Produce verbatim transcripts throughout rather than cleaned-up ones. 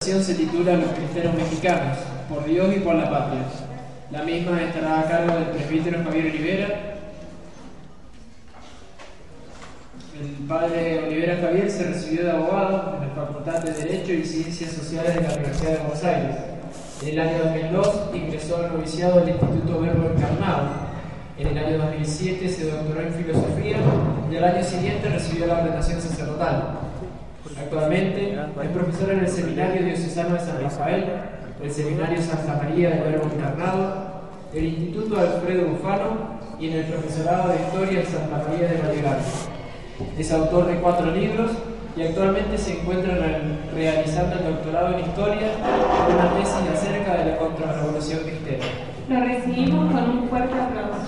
Se titula Los cristeros mexicanos, por Dios y por la patria. La misma estará a cargo del presbítero Javier Olivera. El padre Olivera Javier se recibió de abogado en la Facultad de Derecho y Ciencias Sociales de la Universidad de Buenos Aires. En el año dos mil dos ingresó al noviciado del Instituto Verbo Encarnado. En el año dos mil siete se doctoró en filosofía y al año siguiente recibió la ordenación sacerdotal. Actualmente es profesor en el Seminario Diocesano de San Rafael, el Seminario Santa María del Verbo Encarnado, el Instituto Alfredo Bufano y en el Profesorado de Historia en Santa María de Vallegar. Es autor de cuatro libros y actualmente se encuentra realizando el doctorado en Historia con una tesis acerca de la contrarrevolución cristera. Lo recibimos con un fuerte aplauso.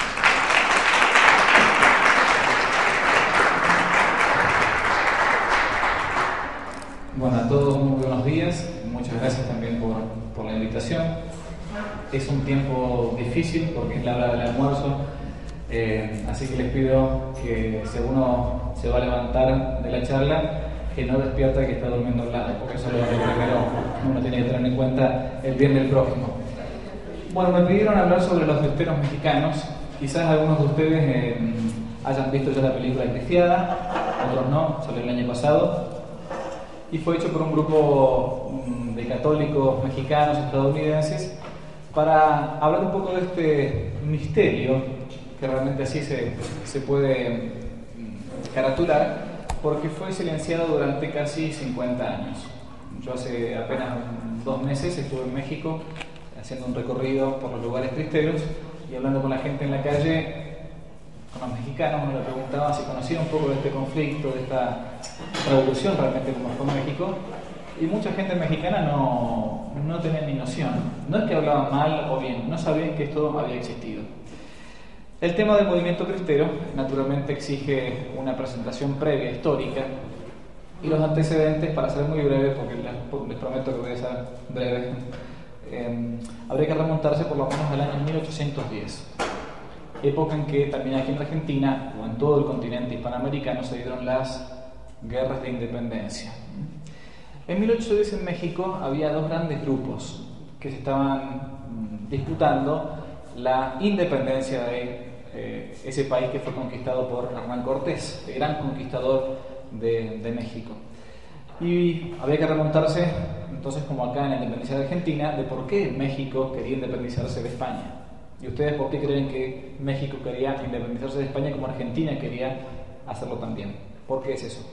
Bueno, a todos muy buenos días, muchas gracias también por, por la invitación. Es un tiempo difícil porque es la hora del almuerzo, eh, así que les pido que si uno se va a levantar de la charla, que no despierta que está durmiendo al lado, porque eso es lo que primero uno tiene que tener en cuenta el bien del prójimo. Bueno, me pidieron hablar sobre los cristeros mexicanos. Quizás algunos de ustedes eh, hayan visto ya la película Cristiada, otros no, salió el año pasado. Y fue hecho por un grupo de católicos mexicanos estadounidenses para hablar un poco de este misterio, que realmente así se, se puede caratular, porque fue silenciado durante casi cincuenta años. Yo hace apenas dos meses estuve en México haciendo un recorrido por los lugares cristeros y hablando con la gente en la calle, con los mexicanos. Uno le preguntaba si conocía un poco de este conflicto, de esta revolución realmente como fue en México, y mucha gente mexicana no, no tenía ni noción. No es que hablaban mal o bien, no sabían que esto había existido. El tema del movimiento cristero naturalmente exige una presentación previa histórica y los antecedentes, para ser muy breve, porque les, les prometo que voy a ser breve, eh, habría que remontarse por lo menos al año mil ochocientos diez. Época en que también aquí en Argentina o en todo el continente hispanoamericano se dieron las guerras de independencia. En mil ochocientos diez en México había dos grandes grupos que se estaban disputando la independencia de eh, ese país que fue conquistado por Hernán Cortés, el gran conquistador de, de México. Y había que remontarse, entonces, como acá en la independencia de Argentina, de por qué México quería independizarse de España. ¿Y ustedes por qué creen que México quería independizarse de España como Argentina quería hacerlo también? ¿Por qué es eso?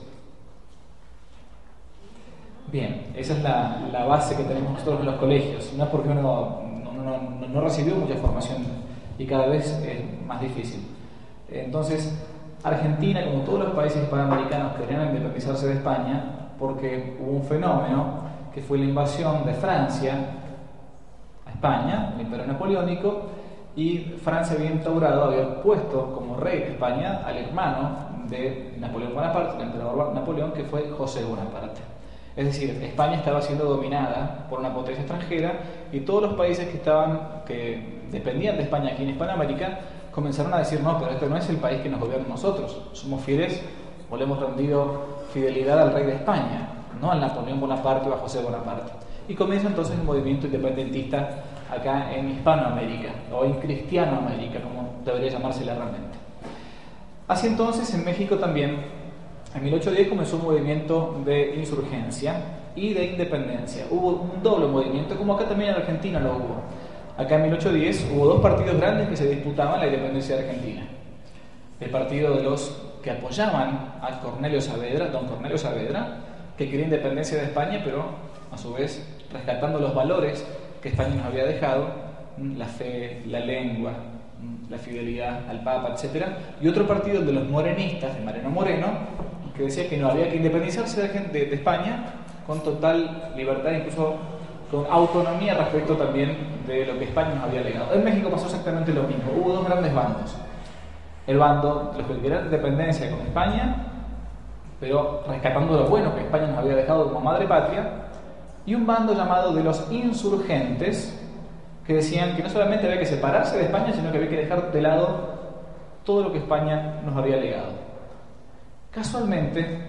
Bien, esa es la, la base que tenemos nosotros en los colegios. No es porque uno no, no, no, no recibió mucha formación y cada vez es más difícil. Entonces, Argentina, como todos los países hispanoamericanos, querían independizarse de España porque hubo un fenómeno que fue la invasión de Francia a España, el Imperio Napoleónico, y Francia había instaurado, había puesto como rey de España al hermano de Napoleón Bonaparte, el emperador Napoleón, que fue José Bonaparte. Es decir, España estaba siendo dominada por una potencia extranjera y todos los países que estaban, que dependían de España aquí en Hispanoamérica, comenzaron a decir: no, pero este no es el país que nos gobierna a nosotros, somos fieles o le hemos rendido fidelidad al rey de España, no al Napoleón Bonaparte o a José Bonaparte. Y comienza entonces el movimiento independentista acá en Hispanoamérica, o en Cristianoamérica, como debería llamársela realmente. Así entonces, en México también, en mil ochocientos diez comenzó un movimiento de insurgencia y de independencia. Hubo un doble movimiento, como acá también en Argentina lo hubo. Acá en mil ochocientos diez hubo dos partidos grandes que se disputaban la independencia de Argentina. El partido de los que apoyaban a Cornelio Saavedra, don Cornelio Saavedra, que quería independencia de España, pero a su vez rescatando los valores que España nos había dejado, la fe, la lengua, la fidelidad al Papa, etcétera. Y otro partido de los morenistas, de Mariano Moreno, que decía que no había que independizarse de, de, de España con total libertad, incluso con autonomía respecto también de lo que España nos había legado. En México pasó exactamente lo mismo. Hubo dos grandes bandos. El bando de los que querían independencia con España, pero rescatando lo bueno que España nos había dejado como madre patria, y un bando llamado de los insurgentes, que decían que no solamente había que separarse de España, sino que había que dejar de lado todo lo que España nos había legado. Casualmente,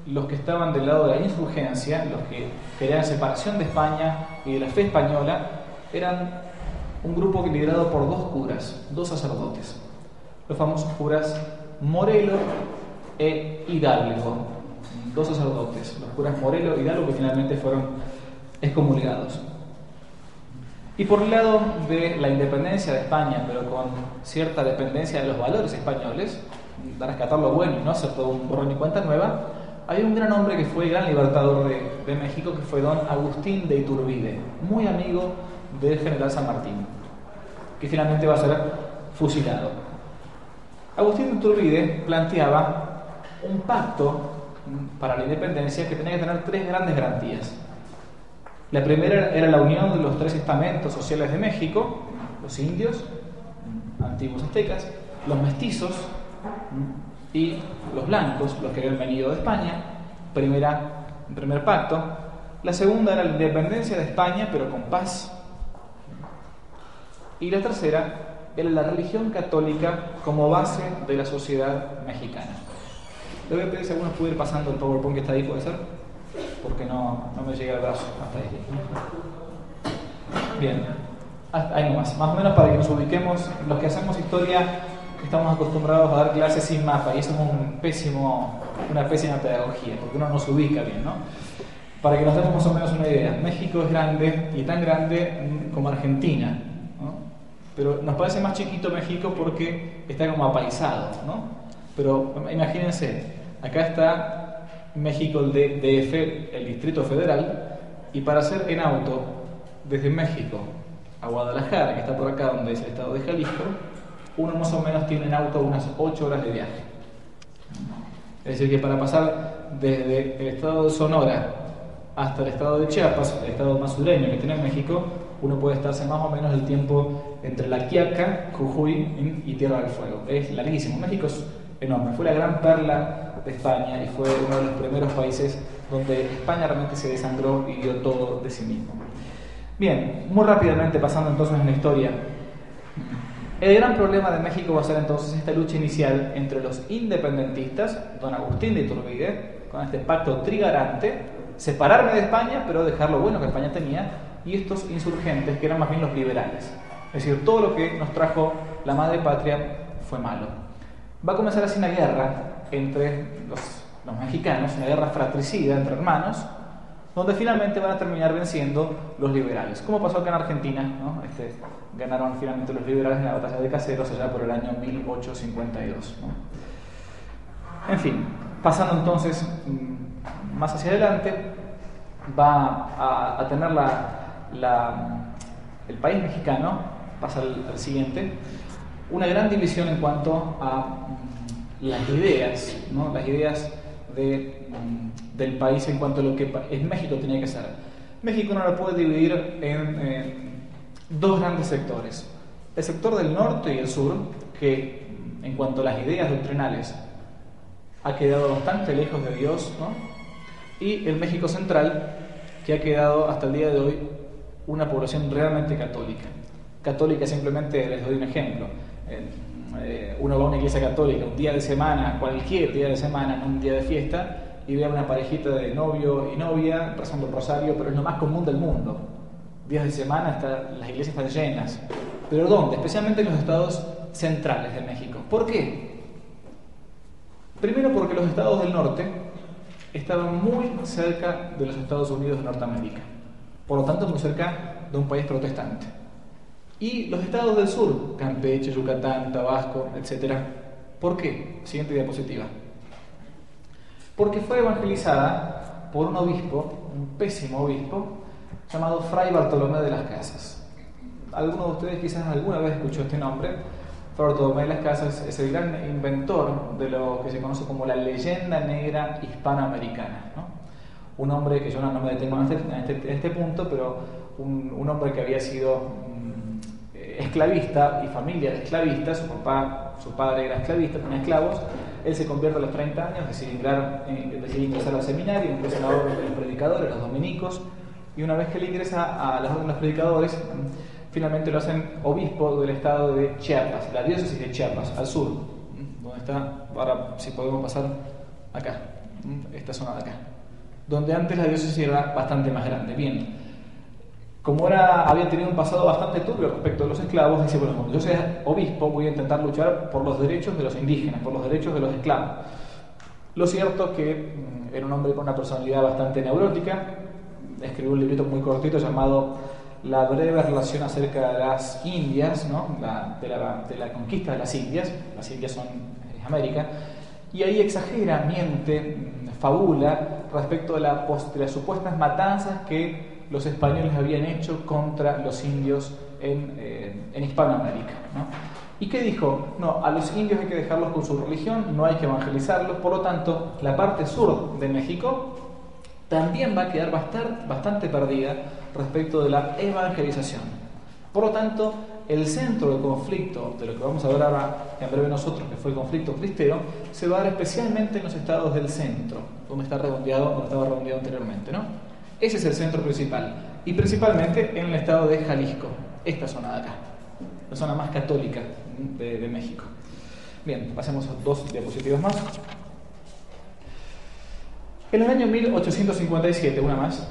los que estaban del lado de la insurgencia, los que querían separación de España y de la fe española, eran un grupo liderado por dos curas, dos sacerdotes, los famosos curas Morelo e Hidalgo, dos sacerdotes, los curas Morelo e Hidalgo, que finalmente fueron excomulgados. Y por el lado de la independencia de España, pero con cierta dependencia de los valores españoles, de rescatar lo bueno y no hacer todo un borrón y cuenta nueva, hay un gran hombre que fue el gran libertador de, de México, que fue don Agustín de Iturbide, muy amigo del general San Martín, que finalmente va a ser fusilado. Agustín de Iturbide planteaba un pacto para la independencia que tenía que tener tres grandes garantías. La primera era la unión de los tres estamentos sociales de México: los indios, antiguos aztecas, los mestizos y los blancos, los que habían venido de España. Primera, primer pacto. La segunda era la independencia de España, pero con paz. Y la tercera era la religión católica como base de la sociedad mexicana. Le voy a pedir si alguno puede ir pasando el PowerPoint que está ahí, ¿puede ser? Porque no, no me llega el brazo hasta ahí. Bien, hasta ahí nomás. Más o menos para que nos ubiquemos, los que hacemos historia estamos acostumbrados a dar clases sin mapa, y eso es un pésimo, una pésima pedagogía, porque uno no se ubica bien, ¿no? Para que nos demos más o menos una idea, México es grande, y tan grande como Argentina, ¿no? Pero nos parece más chiquito México porque está como apaisado, ¿no? Pero imagínense, acá está México, el D F, el Distrito Federal, y para hacer en auto desde México a Guadalajara, que está por acá donde es el estado de Jalisco, uno más o menos tiene en auto unas ocho horas de viaje. Es decir, que para pasar desde el estado de Sonora hasta el estado de Chiapas, el estado más sureño que tiene México, uno puede estarse más o menos el tiempo entre La Quiaca, Jujuy y Tierra del Fuego. Es larguísimo. México es enorme. Fue la gran perla de España y fue uno de los primeros países donde España realmente se desangró y dio todo de sí mismo. Bien, muy rápidamente pasando entonces en la historia. El gran problema de México va a ser entonces esta lucha inicial entre los independentistas, don Agustín de Iturbide, con este pacto trigarante, separarme de España, pero dejar lo bueno que España tenía, y estos insurgentes, que eran más bien los liberales. Es decir, todo lo que nos trajo la madre patria fue malo. Va a comenzar así una guerra entre los, los mexicanos, una guerra fratricida entre hermanos, donde finalmente van a terminar venciendo los liberales. Como pasó acá en Argentina, ¿no? Este, ganaron finalmente los liberales en la batalla de Caseros allá por el año mil ochocientos cincuenta y dos, ¿no? En fin, pasando entonces más hacia adelante, va a, a tener la, la, el país mexicano, pasa al, al siguiente, una gran división en cuanto a las ideas, ¿no? Las ideas de, del país en cuanto a lo que en México tenía que ser. México no lo puede dividir en, en dos grandes sectores: el sector del norte y el sur, que en cuanto a las ideas doctrinales ha quedado bastante lejos de Dios, ¿no? Y el México central, que ha quedado hasta el día de hoy una población realmente católica. Católica, simplemente les doy un ejemplo. Eh, uno va a una iglesia católica un día de semana, cualquier día de semana, no un día de fiesta, y ve a una parejita de novio y novia rezando el rosario, pero es lo más común del mundo. Días de semana está, las iglesias están llenas. ¿Pero dónde? Especialmente en los estados centrales de México. ¿Por qué? Primero porque los estados del norte estaban muy cerca de los Estados Unidos de Norteamérica, por lo tanto muy cerca de un país protestante. Y los estados del sur, Campeche, Yucatán, Tabasco, etcétera. ¿Por qué? Siguiente diapositiva. Porque fue evangelizada por un obispo, un pésimo obispo, llamado Fray Bartolomé de las Casas. Alguno de ustedes quizás alguna vez escuchó este nombre. Fray Bartolomé de las Casas es el gran inventor de lo que se conoce como la leyenda negra hispanoamericana, ¿no? Un hombre que yo no, no me detengo en este, en este, en este punto, pero un, un hombre que había sido esclavista y familia de esclavistas. Su papá, su padre era esclavista, tenía esclavos. Él se convierte a los treinta años, decide, ingresar, eh, decide ingresar al seminario, ingresa a la orden de los predicadores, los dominicos, y una vez que él ingresa a la orden de los predicadores, finalmente lo hacen obispo del estado de Chiapas, la diócesis de Chiapas, al sur, donde está, ahora si podemos pasar acá, esta zona de acá, donde antes la diócesis era bastante más grande. Bien, como era, había tenido un pasado bastante turbio respecto a los esclavos, dice, bueno, cuando yo sea obispo voy a intentar luchar por los derechos de los indígenas, por los derechos de los esclavos. Lo cierto es que mmm, era un hombre con una personalidad bastante neurótica, escribió un librito muy cortito llamado La breve relación acerca de las Indias, ¿no? la, de, la, de la conquista de las Indias. Las Indias son es América, y ahí exagera, miente, fabula respecto de, la, de las supuestas matanzas que los españoles habían hecho contra los indios en, eh, en Hispanoamérica, ¿no? ¿Y qué dijo? No, a los indios hay que dejarlos con su religión, no hay que evangelizarlos, por lo tanto, la parte sur de México también va a quedar bastante, bastante perdida respecto de la evangelización. Por lo tanto, el centro de conflicto, de lo que vamos a ver ahora en breve nosotros, que fue el conflicto cristero, se va a dar especialmente en los estados del centro, donde está redondeado, donde estaba redondeado anteriormente, ¿no? Ese es el centro principal, y principalmente en el estado de Jalisco, esta zona de acá, la zona más católica de, de México. Bien, pasemos a dos diapositivas más. En el año mil ochocientos cincuenta y siete, una más,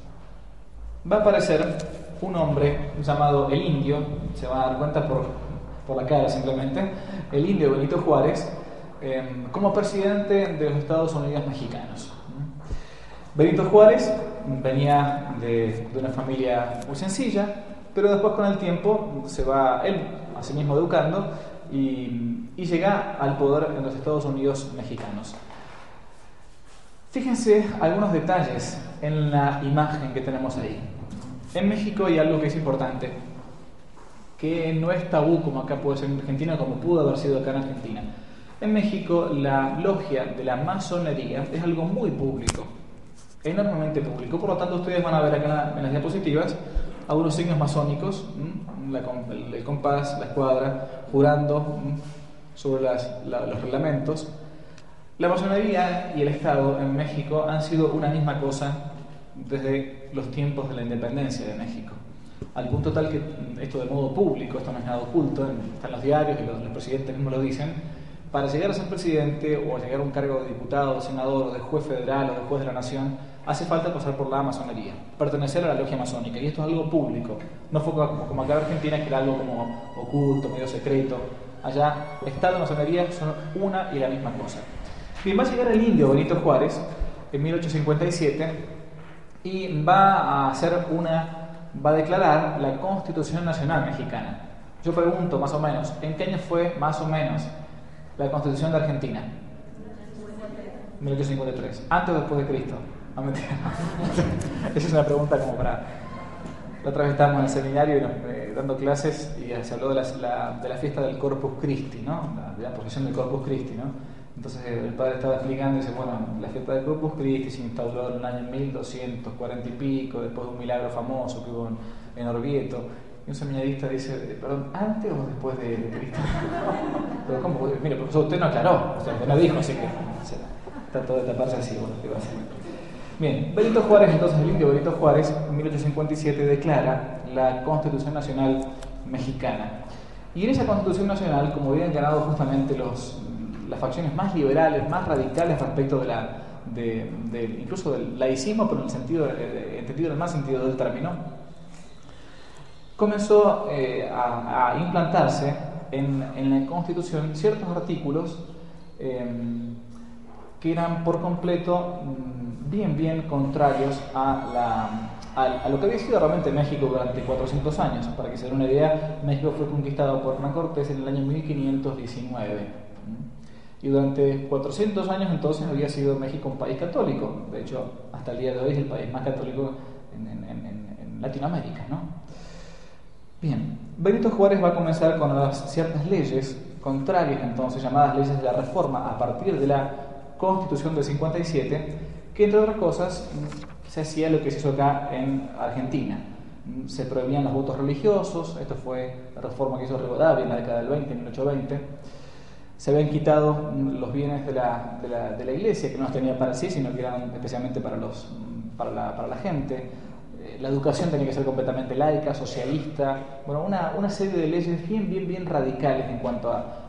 va a aparecer un hombre llamado el Indio, se va a dar cuenta por, por la cara simplemente, el Indio Benito Juárez, eh, como presidente de los Estados Unidos mexicanos. Benito Juárez venía de, de una familia muy sencilla, pero después con el tiempo se va él a sí mismo educando y, y llega al poder en los Estados Unidos mexicanos. Fíjense algunos detalles en la imagen que tenemos ahí. En México hay algo que es importante, que no es tabú como acá puede ser en Argentina, como pudo haber sido acá en Argentina. En México la logia de la masonería es algo muy público, enormemente público. Por lo tanto, ustedes van a ver acá en las diapositivas algunos signos masónicos, la, el, el compás, la escuadra, jurando sobre las, la, los reglamentos. La masonería y el Estado en México han sido una misma cosa desde los tiempos de la independencia de México, al punto tal que esto de modo público, esto no es nada oculto, están los diarios y los, los presidentes mismos lo dicen. Para llegar a ser presidente o a llegar a un cargo de diputado, de senador, o de juez federal o de juez de la nación, hace falta pasar por la masonería, pertenecer a la logia masónica, y esto es algo público. No fue como, como acá en Argentina, que era algo como oculto, medio secreto. Allá, Estado y masonería son una y la misma cosa. Bien, va a llegar el Indio Benito Juárez en mil ochocientos cincuenta y siete y va a hacer una, va a declarar la Constitución Nacional Mexicana. Yo pregunto, más o menos, ¿en qué año fue más o menos la Constitución de Argentina? mil ochocientos cincuenta y tres. ¿Antes o después de Cristo? No, mentira. Esa es una pregunta como para... La otra vez estábamos en el seminario y nos, eh, dando clases y se habló de la, la, de la fiesta del Corpus Christi, ¿no? La, de la procesión del Corpus Christi, ¿no? Entonces el padre estaba explicando y dice, bueno, la fiesta del Corpus Christi se instauró en el año mil doscientos cuarenta y pico, después de un milagro famoso que hubo en, en Orvieto. Y un seminarista dice, perdón, ¿antes o después de, de Cristo? Pero ¿cómo? Mire, profesor, usted no aclaró, o sea, usted no dijo, así que o sea, trató de taparse así, bueno, ¿qué va a hacer? Bien, Benito Juárez, entonces el Indio Benito Juárez, en mil ochocientos cincuenta y siete declara la Constitución Nacional Mexicana. Y en esa Constitución Nacional, como habían ganado justamente los, las facciones más liberales, más radicales respecto de la, de, de, incluso del laicismo, pero en el sentido, eh, entendido en el más sentido del término, comenzó eh, a, a implantarse en, en la Constitución ciertos artículos eh, que eran por completo bien, bien contrarios a, la, a, a lo que había sido realmente México durante cuatrocientos años. Para que se den una idea, México fue conquistado por Hernán Cortés en el año mil quinientos diecinueve. Y durante cuatrocientos años entonces había sido México un país católico. De hecho, hasta el día de hoy es el país más católico en, en, en, en Latinoamérica, ¿no? Bien, Benito Juárez va a comenzar con las ciertas leyes contrarias, entonces llamadas leyes de la Reforma, a partir de la Constitución del cincuenta y siete, que entre otras cosas se hacía lo que se hizo acá en Argentina. Se prohibían los votos religiosos, esto fue la reforma que hizo Rivadavia en la década del veinte, en mil ochocientos veinte. Se habían quitado los bienes de la, de la, de la iglesia, que no los tenía para sí, sino que eran especialmente para, los, para, la, para la gente. La educación tenía que ser completamente laica, socialista, bueno, una, una serie de leyes bien, bien, bien radicales en cuanto a,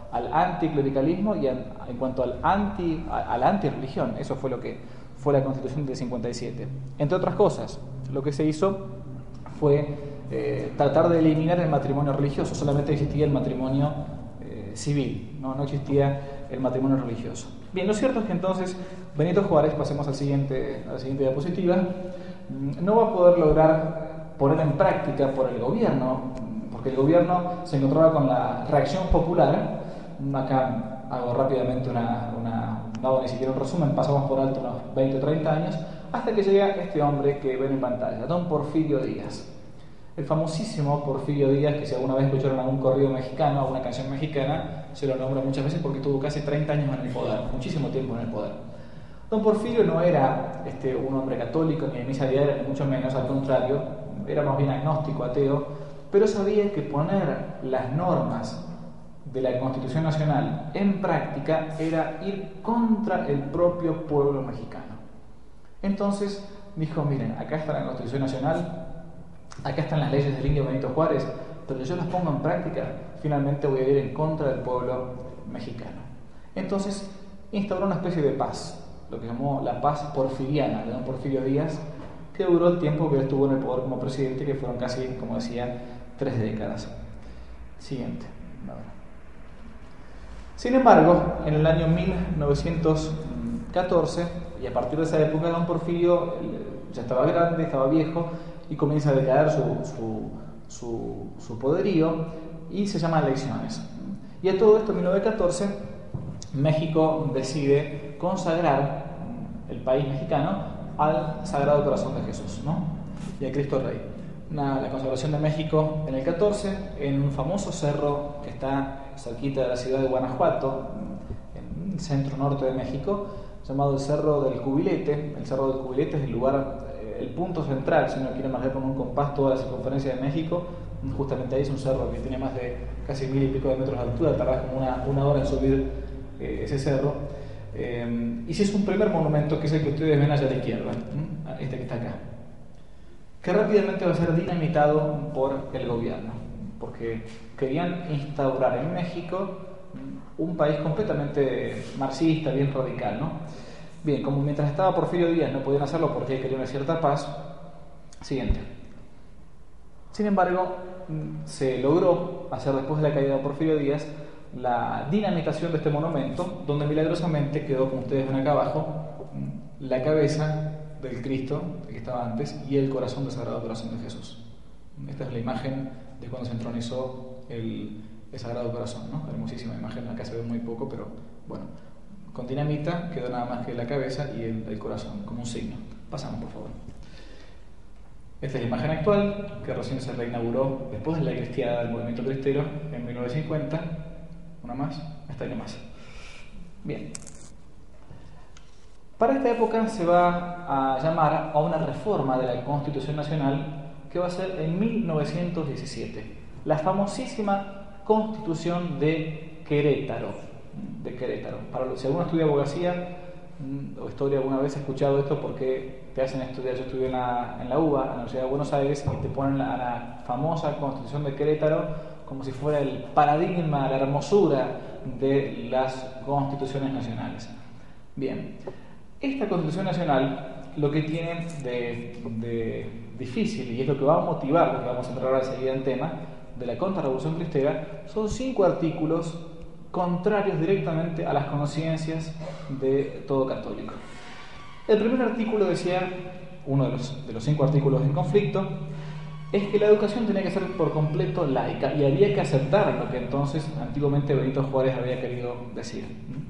al anticlericalismo y en, en cuanto al anti, a, a la antirreligión. Eso fue lo que fue la Constitución del cincuenta y siete. Entre otras cosas, lo que se hizo fue eh, tratar de eliminar el matrimonio religioso. Solamente existía el matrimonio eh, civil, ¿no? no existía el matrimonio religioso. Bien, lo cierto es que entonces Benito Juárez, pasemos al siguiente, a la siguiente diapositiva, no va a poder lograr poner en práctica por el gobierno, porque el gobierno se encontraba con la reacción popular. Acá hago rápidamente una, una no hago ni siquiera un resumen, pasamos por alto unos veinte o treinta años, hasta que llega este hombre que ven en pantalla, don Porfirio Díaz. El famosísimo Porfirio Díaz, que si alguna vez escucharon algún corrido mexicano, alguna canción mexicana, se lo nombra muchas veces porque tuvo casi treinta años en el poder, muchísimo tiempo en el poder. Don Porfirio no era este, un hombre católico ni de misa diaria, ni mucho menos, al contrario, era más bien agnóstico, ateo, pero sabía que poner las normas de la Constitución Nacional en práctica era ir contra el propio pueblo mexicano. Entonces dijo, miren, acá está la Constitución Nacional, acá están las leyes del indio Benito Juárez, pero yo las pongo en práctica, finalmente voy a ir en contra del pueblo mexicano. Entonces instauró una especie de paz, lo que llamó la paz porfiriana de don Porfirio Díaz, que duró el tiempo que él estuvo en el poder como presidente, que fueron casi, como decía, tres décadas. Siguiente. Sin embargo, en el año mil novecientos catorce, y a partir de esa época, don Porfirio ya estaba grande, estaba viejo, y comienza a decaer su, su, su, su poderío, y se llaman elecciones. Y a todo esto, en mil novecientos catorce, México decide consagrar el país mexicano al Sagrado Corazón de Jesús, ¿no? Y a Cristo Rey. Una, la consagración de México en el catorce, en un famoso cerro que está cerquita de la ciudad de Guanajuato, en el centro norte de México, llamado el Cerro del Cubilete. El Cerro del Cubilete es el lugar, el punto central, si uno quiere marcar con un compás toda la circunferencia de México. Justamente ahí es un cerro que tiene más de casi mil y pico de metros de altura, tardás como una, una hora en subir eh, ese cerro. Eh, y si es un primer monumento, que es el que ustedes ven allá a la izquierda, ¿eh? Este que está acá, que rápidamente va a ser dinamitado por el gobierno, porque querían instaurar en México un país completamente marxista, bien radical, ¿no? Bien, como mientras estaba Porfirio Díaz no podían hacerlo porque querían una cierta paz. Siguiente. Sin embargo, se logró hacer, después de la caída de Porfirio Díaz, la dinamitación de este monumento, donde milagrosamente quedó, como ustedes ven acá abajo, la cabeza del Cristo, el que estaba antes, y el corazón del Sagrado Corazón de Jesús. Esta es la imagen de cuando se entronizó el, el Sagrado Corazón, ¿no? Hermosísima imagen, acá se ve muy poco, pero bueno, con dinamita quedó nada más que la cabeza y el, el corazón, como un signo. Pasamos, por favor. Esta es la imagen actual, que recién se reinauguró después de la cristiada del movimiento cristero en mil novecientos cincuenta. Una más, esta y una más. Bien. Para esta época se va a llamar a una reforma de la Constitución Nacional que va a ser en mil novecientos diecisiete, la famosísima Constitución de Querétaro. De Querétaro. Para los, si alguno estudia abogacía o historia, alguna vez he escuchado esto porque te hacen estudiar. Yo estudié en la, en la U B A, en la Universidad de Buenos Aires, y te ponen la, la famosa Constitución de Querétaro como si fuera el paradigma, la hermosura de las constituciones nacionales. Bien, esta Constitución Nacional lo que tiene de, de difícil, y es lo que va a motivar, lo que vamos a entrar ahora enseguida en tema, de la contrarrevolución cristera, son cinco artículos contrarios directamente a las conciencias de todo católico. El primer artículo decía, uno de los, de los cinco artículos en conflicto, es que la educación tenía que ser por completo laica y había que aceptar lo que entonces antiguamente Benito Juárez había querido decir.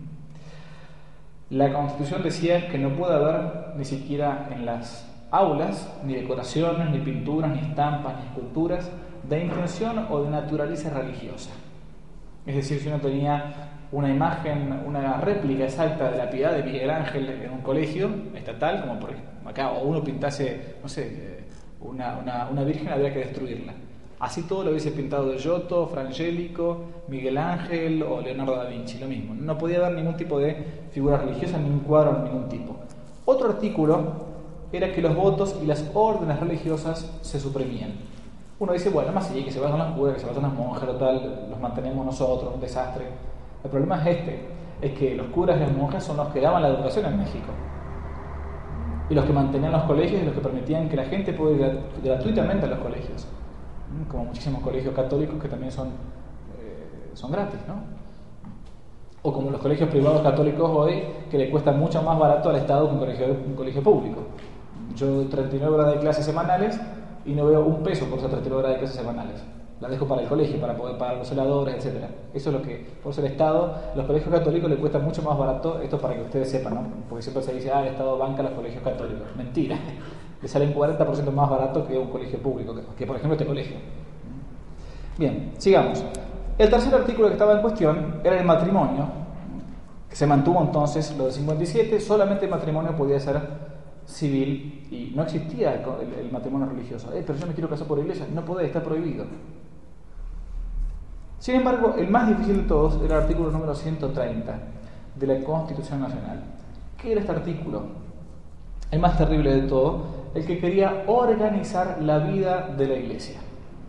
La Constitución decía que no puede haber ni siquiera en las aulas ni decoraciones, ni pinturas, ni estampas, ni esculturas de intención o de naturaleza religiosa. Es decir, si uno tenía una imagen, una réplica exacta de la Piedad de Miguel Ángel en un colegio estatal, como por acá, o uno pintase, no sé, una, una, una virgen, habría que destruirla. Así todo lo hubiese pintado de Giotto, Frangélico, Miguel Ángel o Leonardo da Vinci, lo mismo. No podía haber ningún tipo de figura religiosa, ni un cuadro de ningún tipo. Otro artículo era que los votos y las órdenes religiosas se suprimían. Uno dice, bueno, más allá que se vayan las curas, que se vayan las monjas o tal, los mantenemos nosotros, un desastre. El problema es este, es que los curas y las monjas son los que daban la educación en México. Y los que mantenían los colegios y los que permitían que la gente pudiera ir gratuitamente a los colegios. Como muchísimos colegios católicos que también son, eh, son gratis, ¿no? O como los colegios privados católicos hoy, que le cuesta mucho más barato al Estado que un colegio, un colegio público. Yo doy treinta y nueve horas de clases semanales y no veo un peso por esas treinta y nueve horas de clases semanales. Las dejo para el colegio, para poder pagar los heladores, etcétera. Eso es lo que, por eso el Estado, los colegios católicos le cuesta mucho más barato, esto para que ustedes sepan, ¿no? Porque siempre se dice, ah, el Estado banca los colegios católicos. Mentira. Le salen cuarenta por ciento más barato que un colegio público, que, que por ejemplo este colegio. Bien, sigamos. El tercer artículo que estaba en cuestión era el matrimonio, que se mantuvo entonces lo del cincuenta y siete, solamente el matrimonio podía ser civil y no existía el, el, el matrimonio religioso. Eh, pero yo me quiero casar por la iglesia, no podía, está prohibido. Sin embargo, el más difícil de todos era el artículo número ciento treinta de la Constitución Nacional. ¿Qué era este artículo? El más terrible de todo, el que quería organizar la vida de la iglesia.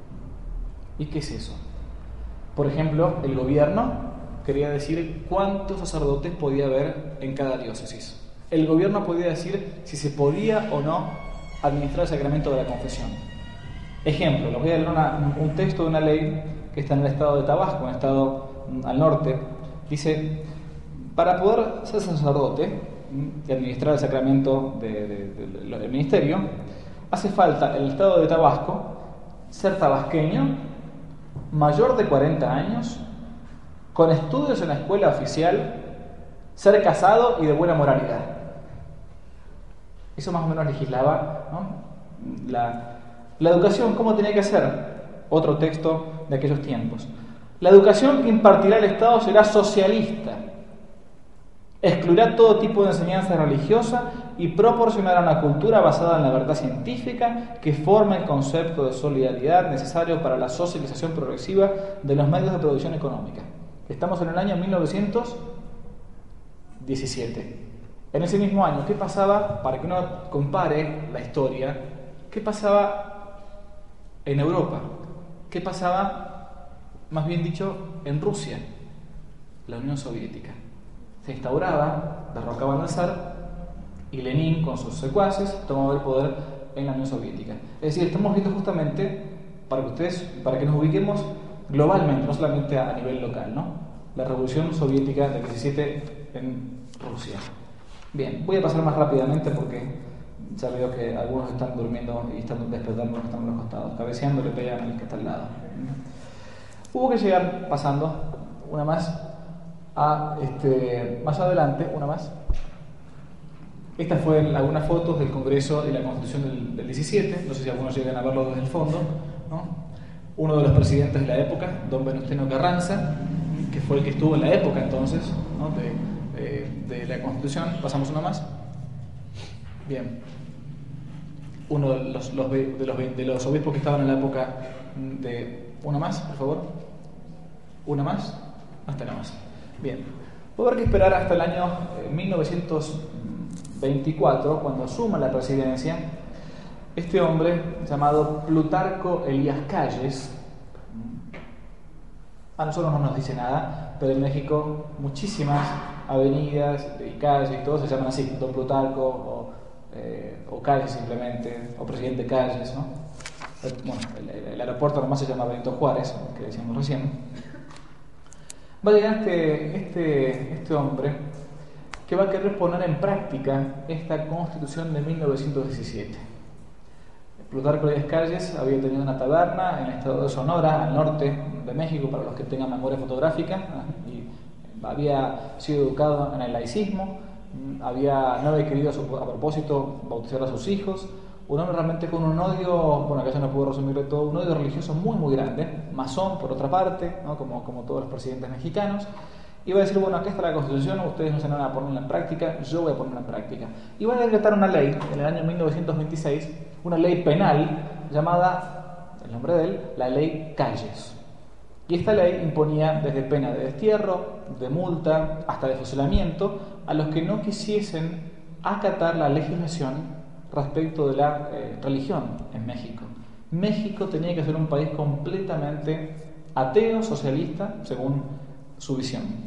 ¿Y qué es eso? Por ejemplo, el gobierno quería decir cuántos sacerdotes podía haber en cada diócesis. El gobierno podía decir si se podía o no administrar el sacramento de la confesión. Ejemplo, les voy a leer una, un texto de una ley que está en el estado de Tabasco, un estado al norte. Dice, para poder ser sacerdote y administrar el sacramento de, de, de, de, del ministerio, hace falta en el estado de Tabasco ser tabasqueño, mayor de cuarenta años, con estudios en la escuela oficial, ser casado y de buena moralidad. Eso más o menos legislaba, ¿no? la, la educación, ¿cómo tenía que ser? Otro texto de aquellos tiempos. La educación que impartirá el Estado será socialista, excluirá todo tipo de enseñanza religiosa y proporcionará una cultura basada en la verdad científica que forme el concepto de solidaridad necesario para la socialización progresiva de los medios de producción económica. Estamos en el año mil novecientos diecisiete. En ese mismo año, ¿qué pasaba? Para que uno compare la historia, ¿qué pasaba en Europa? ¿Qué pasaba, más bien dicho, en Rusia? La Unión Soviética. Se instauraba, derrocaban al zar y Lenin con sus secuaces tomaba el poder en la Unión Soviética. Es decir, estamos viendo justamente, para que ustedes, para que nos ubiquemos globalmente, no solamente a nivel local, ¿no? La Revolución Soviética del diecisiete en Rusia. Bien, voy a pasar más rápidamente porque ya veo que algunos están durmiendo y están despertando, están a los costados, cabeceando, le pegan al que está al lado. Hubo que llegar pasando una más a este, más adelante, una más. Estas fueron algunas fotos del Congreso y la Constitución del, del diecisiete, no sé si algunos llegan a verlo desde el fondo, ¿no? Uno de los presidentes de la época, don Venustiano Carranza, que fue el que estuvo en la época entonces, ¿no? de, de, de la Constitución. Pasamos una más. Bien. Uno de los, los, de, los, de los obispos que estaban en la época de... Una más, por favor. Una más. Hasta la más. Bien. Va a haber que esperar hasta el año mil novecientos veinticuatro, cuando asuma la presidencia este hombre llamado Plutarco Elías Calles. A nosotros no nos dice nada, pero en México muchísimas avenidas y calles y todo se llaman así, don Plutarco o, eh, o Calles simplemente, o presidente Calles, ¿no? Bueno, el, el, el aeropuerto nomás se llama Benito Juárez, que decíamos recién. Va a llegar este, este, este hombre que va a querer poner en práctica esta Constitución de mil novecientos diecisiete. Plutarco Elías Calles había tenido una taberna en el estado de Sonora, al norte de México, para los que tengan memoria fotográfica, y había sido educado en el laicismo, había, no había querido a propósito bautizar a sus hijos, un hombre realmente con un odio, bueno, acá ya no puedo resumirle todo, un odio religioso muy muy grande, masón por otra parte, ¿no? como, como todos los presidentes mexicanos. Iba a decir, bueno, aquí está la Constitución, ustedes no se van a ponerla en práctica, yo voy a ponerla en práctica. Y van a decretar una ley, en el año mil novecientos veintiséis, una ley penal llamada, el nombre de él, la Ley Calles. Y esta ley imponía desde pena de destierro, de multa, hasta de fusilamiento, a los que no quisiesen acatar la legislación respecto de la eh, religión en México. México tenía que ser un país completamente ateo, socialista, según su visión.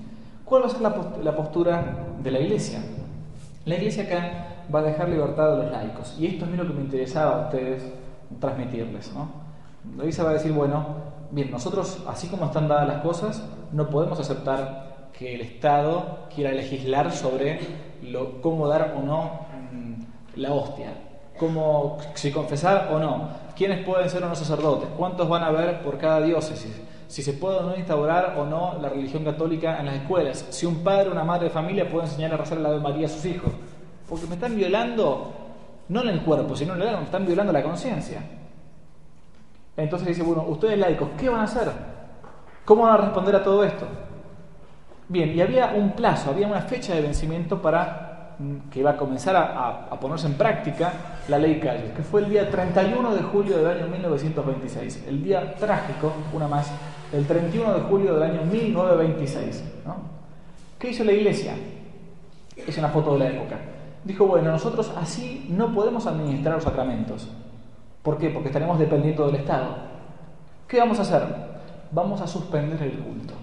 ¿Cuál va a ser la, post- la postura de la Iglesia? La Iglesia acá va a dejar libertad a los laicos. Y esto es lo que me interesaba a ustedes transmitirles, ¿no? La Iglesia va a decir, bueno, bien, nosotros, así como están dadas las cosas, no podemos aceptar que el Estado quiera legislar sobre lo, cómo dar o no mmm, la hostia, cómo, si confesar o no, quiénes pueden ser o no sacerdotes, cuántos van a haber por cada diócesis, si se puede o no instaurar o no la religión católica en las escuelas, si un padre o una madre de familia puede enseñar a rezar el Ave María a sus hijos, porque me están violando no en el cuerpo, sino en el alma, me están violando la conciencia. Entonces dice, bueno, ustedes laicos, ¿qué van a hacer? ¿Cómo van a responder a todo esto? Bien, y había un plazo, había una fecha de vencimiento para que iba a comenzar a, a, a ponerse en práctica la ley Calles, que fue el día treinta y uno de julio del año mil novecientos veintiséis, el día trágico, una más, el treinta y uno de julio del año mil novecientos veintiséis, ¿no? ¿Qué hizo la Iglesia? Es una foto de la época. Dijo, bueno, nosotros así no podemos administrar los sacramentos. ¿Por qué? Porque estaremos dependiendo del Estado. ¿Qué vamos a hacer? Vamos a suspender el culto.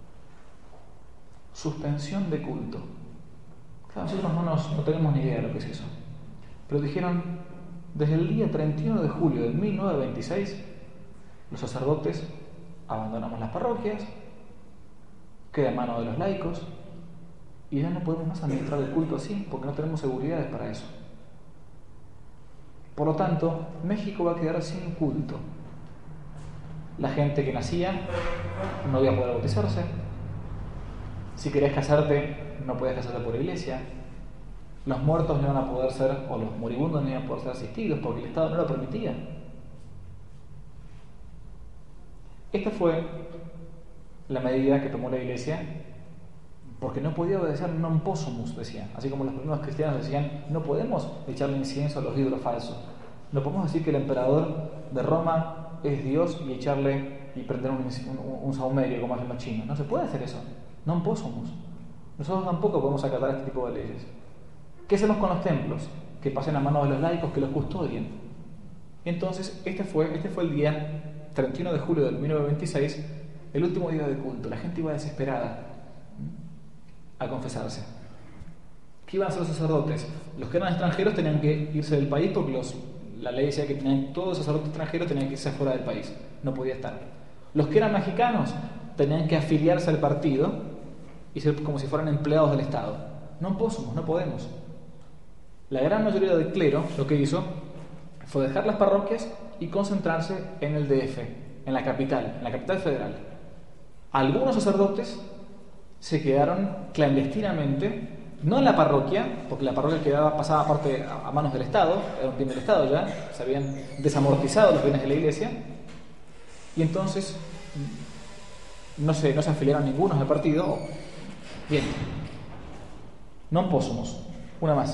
Suspensión de culto. Claro, nosotros no, nos, no tenemos ni idea de lo que es eso. Pero dijeron, desde el día treinta y uno de julio de mil novecientos veintiséis, los sacerdotes abandonamos las parroquias, queda en manos de los laicos, y ya no podemos más administrar el culto así, porque no tenemos seguridades para eso. Por lo tanto, México va a quedar sin culto. La gente que nacía no iba a poder bautizarse. Si querías casarte, no podías casarte por la iglesia. Los muertos no iban a poder ser, o los moribundos no iban a poder ser asistidos, porque el Estado no lo permitía. Esta fue la medida que tomó la iglesia, porque no podía obedecer non possumus, decían. Así como los primeros cristianos decían, no podemos echarle incienso a los ídolos falsos. No podemos decir que el emperador de Roma es Dios y echarle y prender un, un, un saumerio como hacen los chinos. No se puede hacer eso. Non possumus. Nosotros tampoco podemos acatar este tipo de leyes. ¿Qué hacemos con los templos? Que pasen a manos de los laicos, que los custodien. Entonces, este fue, este fue el día treinta y uno de julio de mil novecientos veintiséis, el último día de culto. La gente iba desesperada a confesarse. ¿Qué iban a hacer los sacerdotes? Los que eran extranjeros tenían que irse del país, porque los, la ley decía que tenían, todos los sacerdotes extranjeros tenían que irse fuera del país, no podía estar. Los que eran mexicanos tenían que afiliarse al partido y ser como si fueran empleados del Estado. No podemos, no podemos. La gran mayoría del clero lo que hizo fue dejar las parroquias y concentrarse en el D F, en la capital, en la capital federal. Algunos sacerdotes se quedaron clandestinamente, no en la parroquia, porque la parroquia quedaba, pasaba parte a manos del Estado, era un bien del Estado ya, se habían desamortizado los bienes de la iglesia, y entonces no se, no se afiliaron ningunos al partido. Bien, non possumus, una más.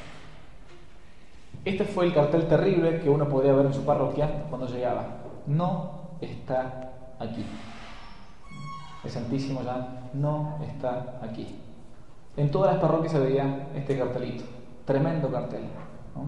Este fue el cartel terrible que uno podía ver en su parroquia cuando llegaba. No está aquí. El Santísimo ya no está aquí. En todas las parroquias se veía este cartelito. Tremendo cartel, ¿no?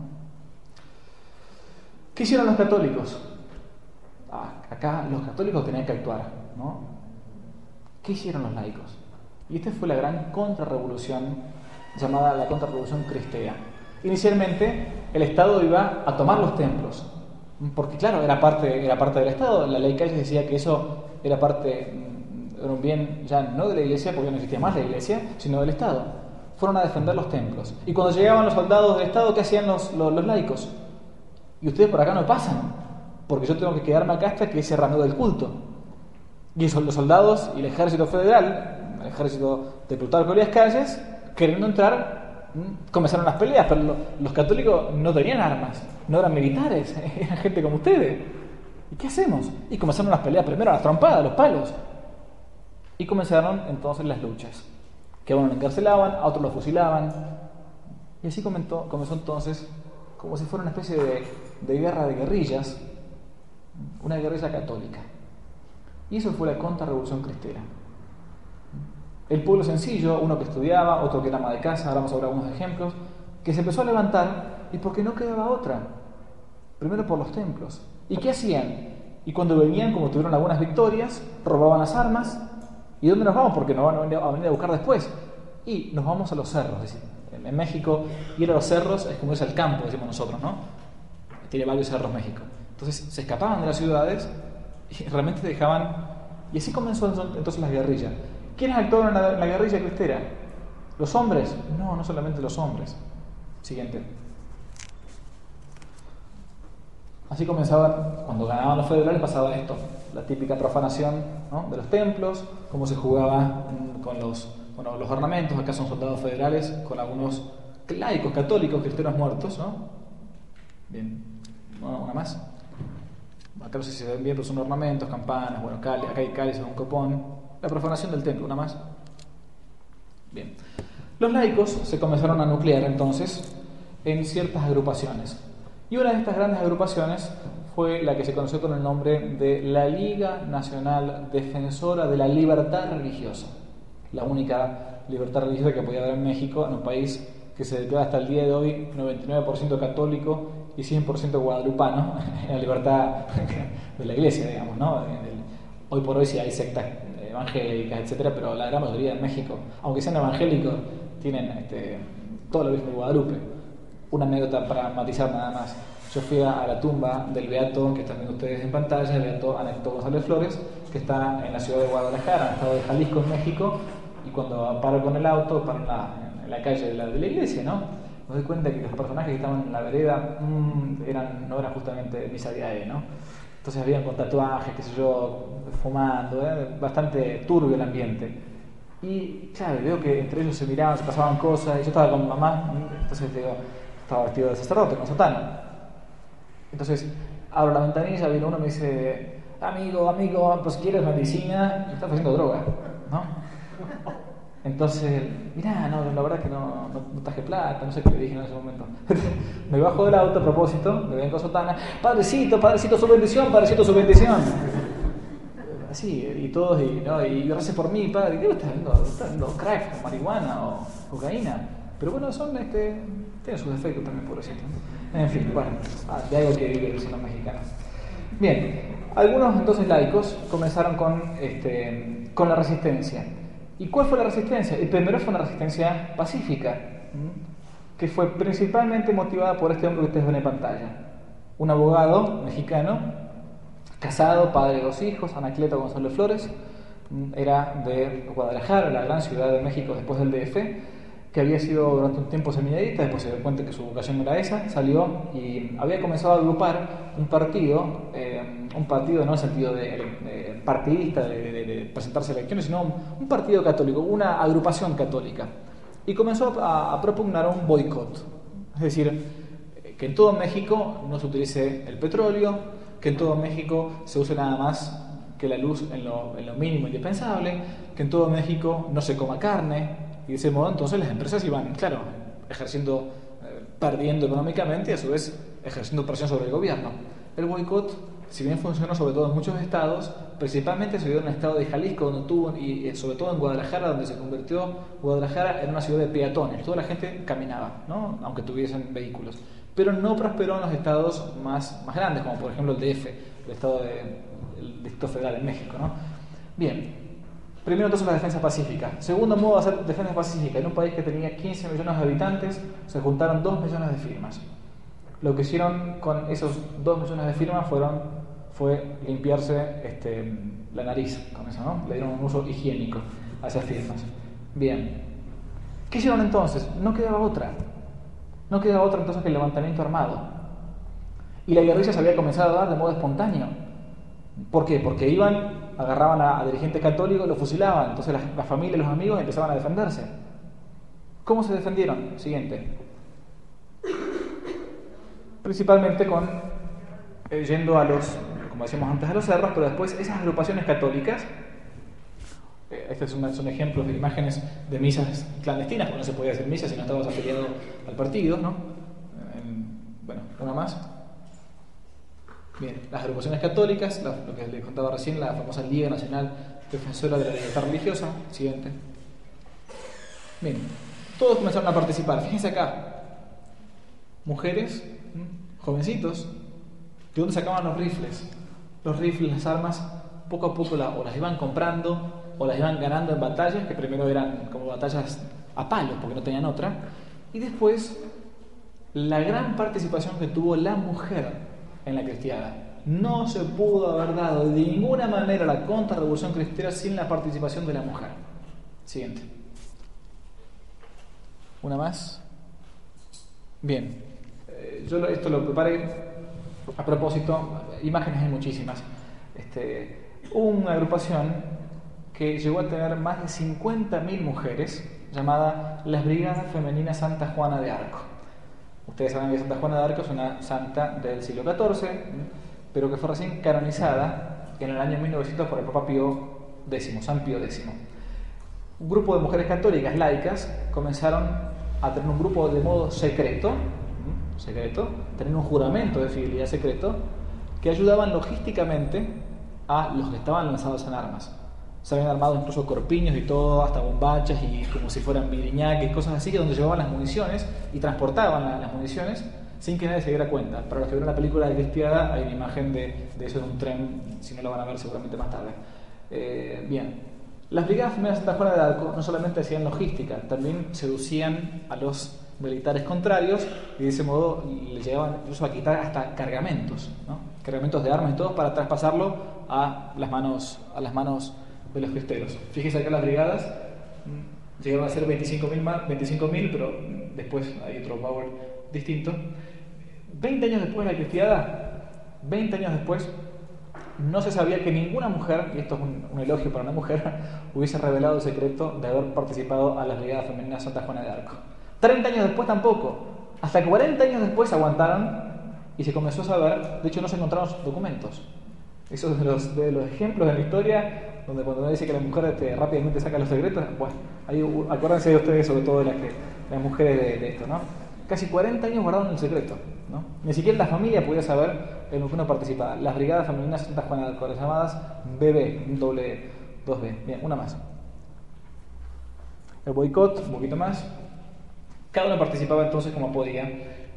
¿Qué hicieron los católicos? Ah, acá los católicos tenían que actuar, ¿no? ¿Qué hicieron los laicos? Y esta fue la gran contrarrevolución llamada la contrarrevolución cristea. Inicialmente el Estado iba a tomar los templos, porque claro, era parte, era parte del Estado. La ley Calles decía que eso era parte, era un bien ya no de la iglesia, porque no existía más la iglesia, sino del Estado. Fueron a defender los templos. Y cuando llegaban los soldados del Estado, ¿qué hacían los, los, los laicos? Y ustedes por acá no pasan, porque yo tengo que quedarme acá hasta que se reanude el culto. Y eso, los soldados y el ejército federal, el ejército de Plutarco Elías Calles, queriendo entrar, comenzaron las peleas, pero lo, los católicos no tenían armas, no eran militares, eran gente como ustedes. ¿Y qué hacemos? Y comenzaron las peleas, primero las trompadas, los palos. Y comenzaron entonces las luchas, que a uno lo encarcelaban, a otros lo fusilaban. Y así comenzó, comenzó entonces como si fuera una especie de, de guerra de guerrillas, una guerrilla católica. Y eso fue la contrarrevolución cristera. El pueblo sencillo, uno que estudiaba, otro que era ama de casa, ahora vamos a ver algunos ejemplos, que se empezó a levantar, y porque no quedaba otra. Primero por los templos. ¿Y qué hacían? Y cuando venían, como tuvieron algunas victorias, robaban las armas ¿Y dónde nos vamos? Porque nos van a venir a, venir a buscar después. Y nos vamos a los cerros. Es decir, en, en México ir a los cerros es como irse al campo, decimos nosotros, ¿no? Tiene varios cerros México. Entonces se escapaban de las ciudades y realmente dejaban... Y así comenzó entonces la guerrilla. ¿Quiénes actuaron en la, en la guerrilla cristera? ¿Los hombres? No, no solamente los hombres. Siguiente. Así comenzaba, cuando ganaban los federales pasaba esto, la típica profanación, ¿no?, de los templos, cómo se jugaba con los, bueno, los ornamentos. Acá son soldados federales con algunos laicos católicos cristianos muertos, ¿no? Bien, bueno, una más. Acá no sé si se ven bien, pero son ornamentos, campanas, bueno, acá hay cálices, un copón. La profanación del templo, una más. Bien. Los laicos se comenzaron a nuclear entonces en ciertas agrupaciones. Y una de estas grandes agrupaciones fue la que se conoció con el nombre de la Liga Nacional Defensora de la Libertad Religiosa. La única libertad religiosa que podía haber en México, en un país que se declara hasta el día de hoy noventa y nueve por ciento católico y cien por ciento guadalupano, en la libertad de la iglesia, digamos, ¿no? Hoy por hoy sí hay sectas evangélicas, etcétera, pero la gran mayoría en México, aunque sean evangélicos, tienen este, todo lo mismo de Guadalupe. Una anécdota para matizar nada más. Yo fui a la tumba del beato, que están viendo ustedes en pantalla, el beato Anéctor González Flores, que está en la ciudad de Guadalajara, en el estado de Jalisco, en México, y cuando paro con el auto, paro en la, en la calle de la, de la iglesia, ¿no? Me doy cuenta que los personajes que estaban en la vereda mmm, eran, no eran justamente misa diaria, ¿no? Entonces habían con tatuajes, qué sé yo, fumando, ¿eh? Bastante turbio el ambiente. Y claro, veo que entre ellos se miraban, se pasaban cosas, y yo estaba con mi mamá, entonces digo, estaba vestido de sacerdote, con sotana. Entonces abro la ventanilla, viene uno y me dice, amigo, amigo, pues quieres medicina, y estás haciendo droga, ¿no? Entonces, mirá, no, la verdad que no, no, no traje plata, no sé qué le dije en ese momento. Me bajo del auto a propósito, me ven con sotana, padrecito, padrecito, su bendición, padrecito, su bendición. Así, y todos, y, ¿no? y gracias por mí, padre. ¿Qué estás viendo? ¿Estás viendo crack, marihuana o cocaína? Pero bueno, son, este, tienen sus defectos también, pobrecito. En fin, bueno, de algo que vive el los mexicanos. Bien, algunos entonces laicos comenzaron con, este, con la resistencia. ¿Y cuál fue la resistencia? El primero fue una resistencia pacífica, que fue principalmente motivada por este hombre que ustedes ven en pantalla. Un abogado mexicano, casado, padre de dos hijos, Anacleto González Flores, era de Guadalajara, la gran ciudad de México después del D F, que había sido durante un tiempo seminarista, después se dio cuenta que su vocación era esa, salió y había comenzado a agrupar un partido, eh, un partido no en el sentido de, de partidista, de, de, de presentarse a elecciones, sino un, un partido católico, una agrupación católica. Y comenzó a, a propugnar un boicot, es decir, que en todo México no se utilice el petróleo, que en todo México se use nada más que la luz en lo, en lo mínimo indispensable, que en todo México no se coma carne. Y de ese modo entonces las empresas iban, claro, ejerciendo, eh, perdiendo económicamente y a su vez ejerciendo presión sobre el gobierno. El boicot, si bien funcionó sobre todo en muchos estados, principalmente se dio en el estado de Jalisco, donde tuvo, y sobre todo en Guadalajara, donde se convirtió Guadalajara en una ciudad de peatones. Toda la gente caminaba, ¿no? Aunque tuviesen vehículos. Pero no prosperó en los estados más, más grandes, como por ejemplo el D F, el estado de, el Distrito Federal en México, ¿no? Bien. Primero entonces la defensa pacífica. Segundo modo de hacer defensa pacífica. En un país que tenía quince millones de habitantes, se juntaron dos millones de firmas. Lo que hicieron con esos dos millones de firmas fueron, fue limpiarse este, la nariz con eso, ¿no? Le dieron un uso higiénico a esas firmas. Bien. ¿Qué hicieron entonces? No quedaba otra. No quedaba otra entonces que el levantamiento armado. Y la guerrilla se había comenzado a dar de modo espontáneo. ¿Por qué? Porque iban, agarraban a, a dirigentes católicos, los fusilaban, entonces la, la familia y los amigos empezaban a defenderse. ¿Cómo se defendieron? Siguiente. Principalmente con eh, yendo a los, como decíamos antes, a los cerros, pero después esas agrupaciones católicas, eh, estos son, son ejemplos de imágenes de misas clandestinas, porque no se podía hacer misa si no estabas afiliado al partido, ¿no? Eh, bueno, una más. Bien, las agrupaciones católicas, la, lo que les contaba recién, la famosa Liga Nacional Defensora de la Libertad Religiosa. Siguiente. Bien, todos comenzaron a participar. Fíjense acá, mujeres, jovencitos, ¿de dónde sacaban los rifles? Los rifles, las armas, poco a poco la, o las iban comprando o las iban ganando en batallas, que primero eran como batallas a palos, porque no tenían otra, y después la gran participación que tuvo la mujer en la cristiada. No se pudo haber dado de ninguna manera la contrarrevolución cristera sin la participación de la mujer. Siguiente. ¿Una más? Bien. Eh, yo esto lo preparé a propósito, imágenes hay muchísimas. Este, una agrupación que llegó a tener más de cincuenta mil mujeres, llamada las Brigadas Femeninas Santa Juana de Arco. Ustedes saben que Santa Juana de Arco es una santa del siglo catorce, pero que fue recién canonizada en el año mil novecientos por el Papa Pío X, San Pío X. Un grupo de mujeres católicas laicas comenzaron a tener un grupo de modo secreto, secreto, tener un juramento de fidelidad secreto, que ayudaban logísticamente a los que estaban lanzados en armas. Se habían armado incluso corpiños y todo, hasta bombachas y como si fueran viriñaques y cosas así, donde llevaban las municiones y transportaban la, las municiones sin que nadie se diera cuenta. Para los que vieron la película de Cristiada hay una imagen de, de eso en un tren, si no lo van a ver seguramente más tarde. Eh, bien, las Brigadas Femeninas Santa Juana de Arco no solamente hacían logística, también seducían a los militares contrarios y de ese modo le llegaban incluso a quitar hasta cargamentos, ¿no? Cargamentos de armas y todo para traspasarlo a las manos, a las manos de los cristeros. Fíjense acá las brigadas llegaron a ser veinticinco mil, pero después hay otro power distinto. veinte años después de la cristiada, veinte años después, no se sabía que ninguna mujer, y esto es un, un elogio para una mujer, hubiese revelado el secreto de haber participado a las Brigadas Femeninas Santa Juana de Arco. treinta años después tampoco. Hasta cuarenta años después aguantaron y se comenzó a saber. De hecho, no se encontraron sus documentos. Esos de los, de los ejemplos de la historia, donde cuando uno dice que la mujer te, rápidamente saca los secretos, bueno, ahí, acuérdense de ustedes, sobre todo de las, que, las mujeres de, de esto, ¿no? Casi cuarenta años guardaron el secreto, ¿no? Ni siquiera la familia podía saber en lo que uno participaba. Las Brigadas Femeninas Santa Juana de Arco, las llamadas B B, doble dos B. Bien, una más. El boicot, un poquito más. Cada uno participaba entonces como podía.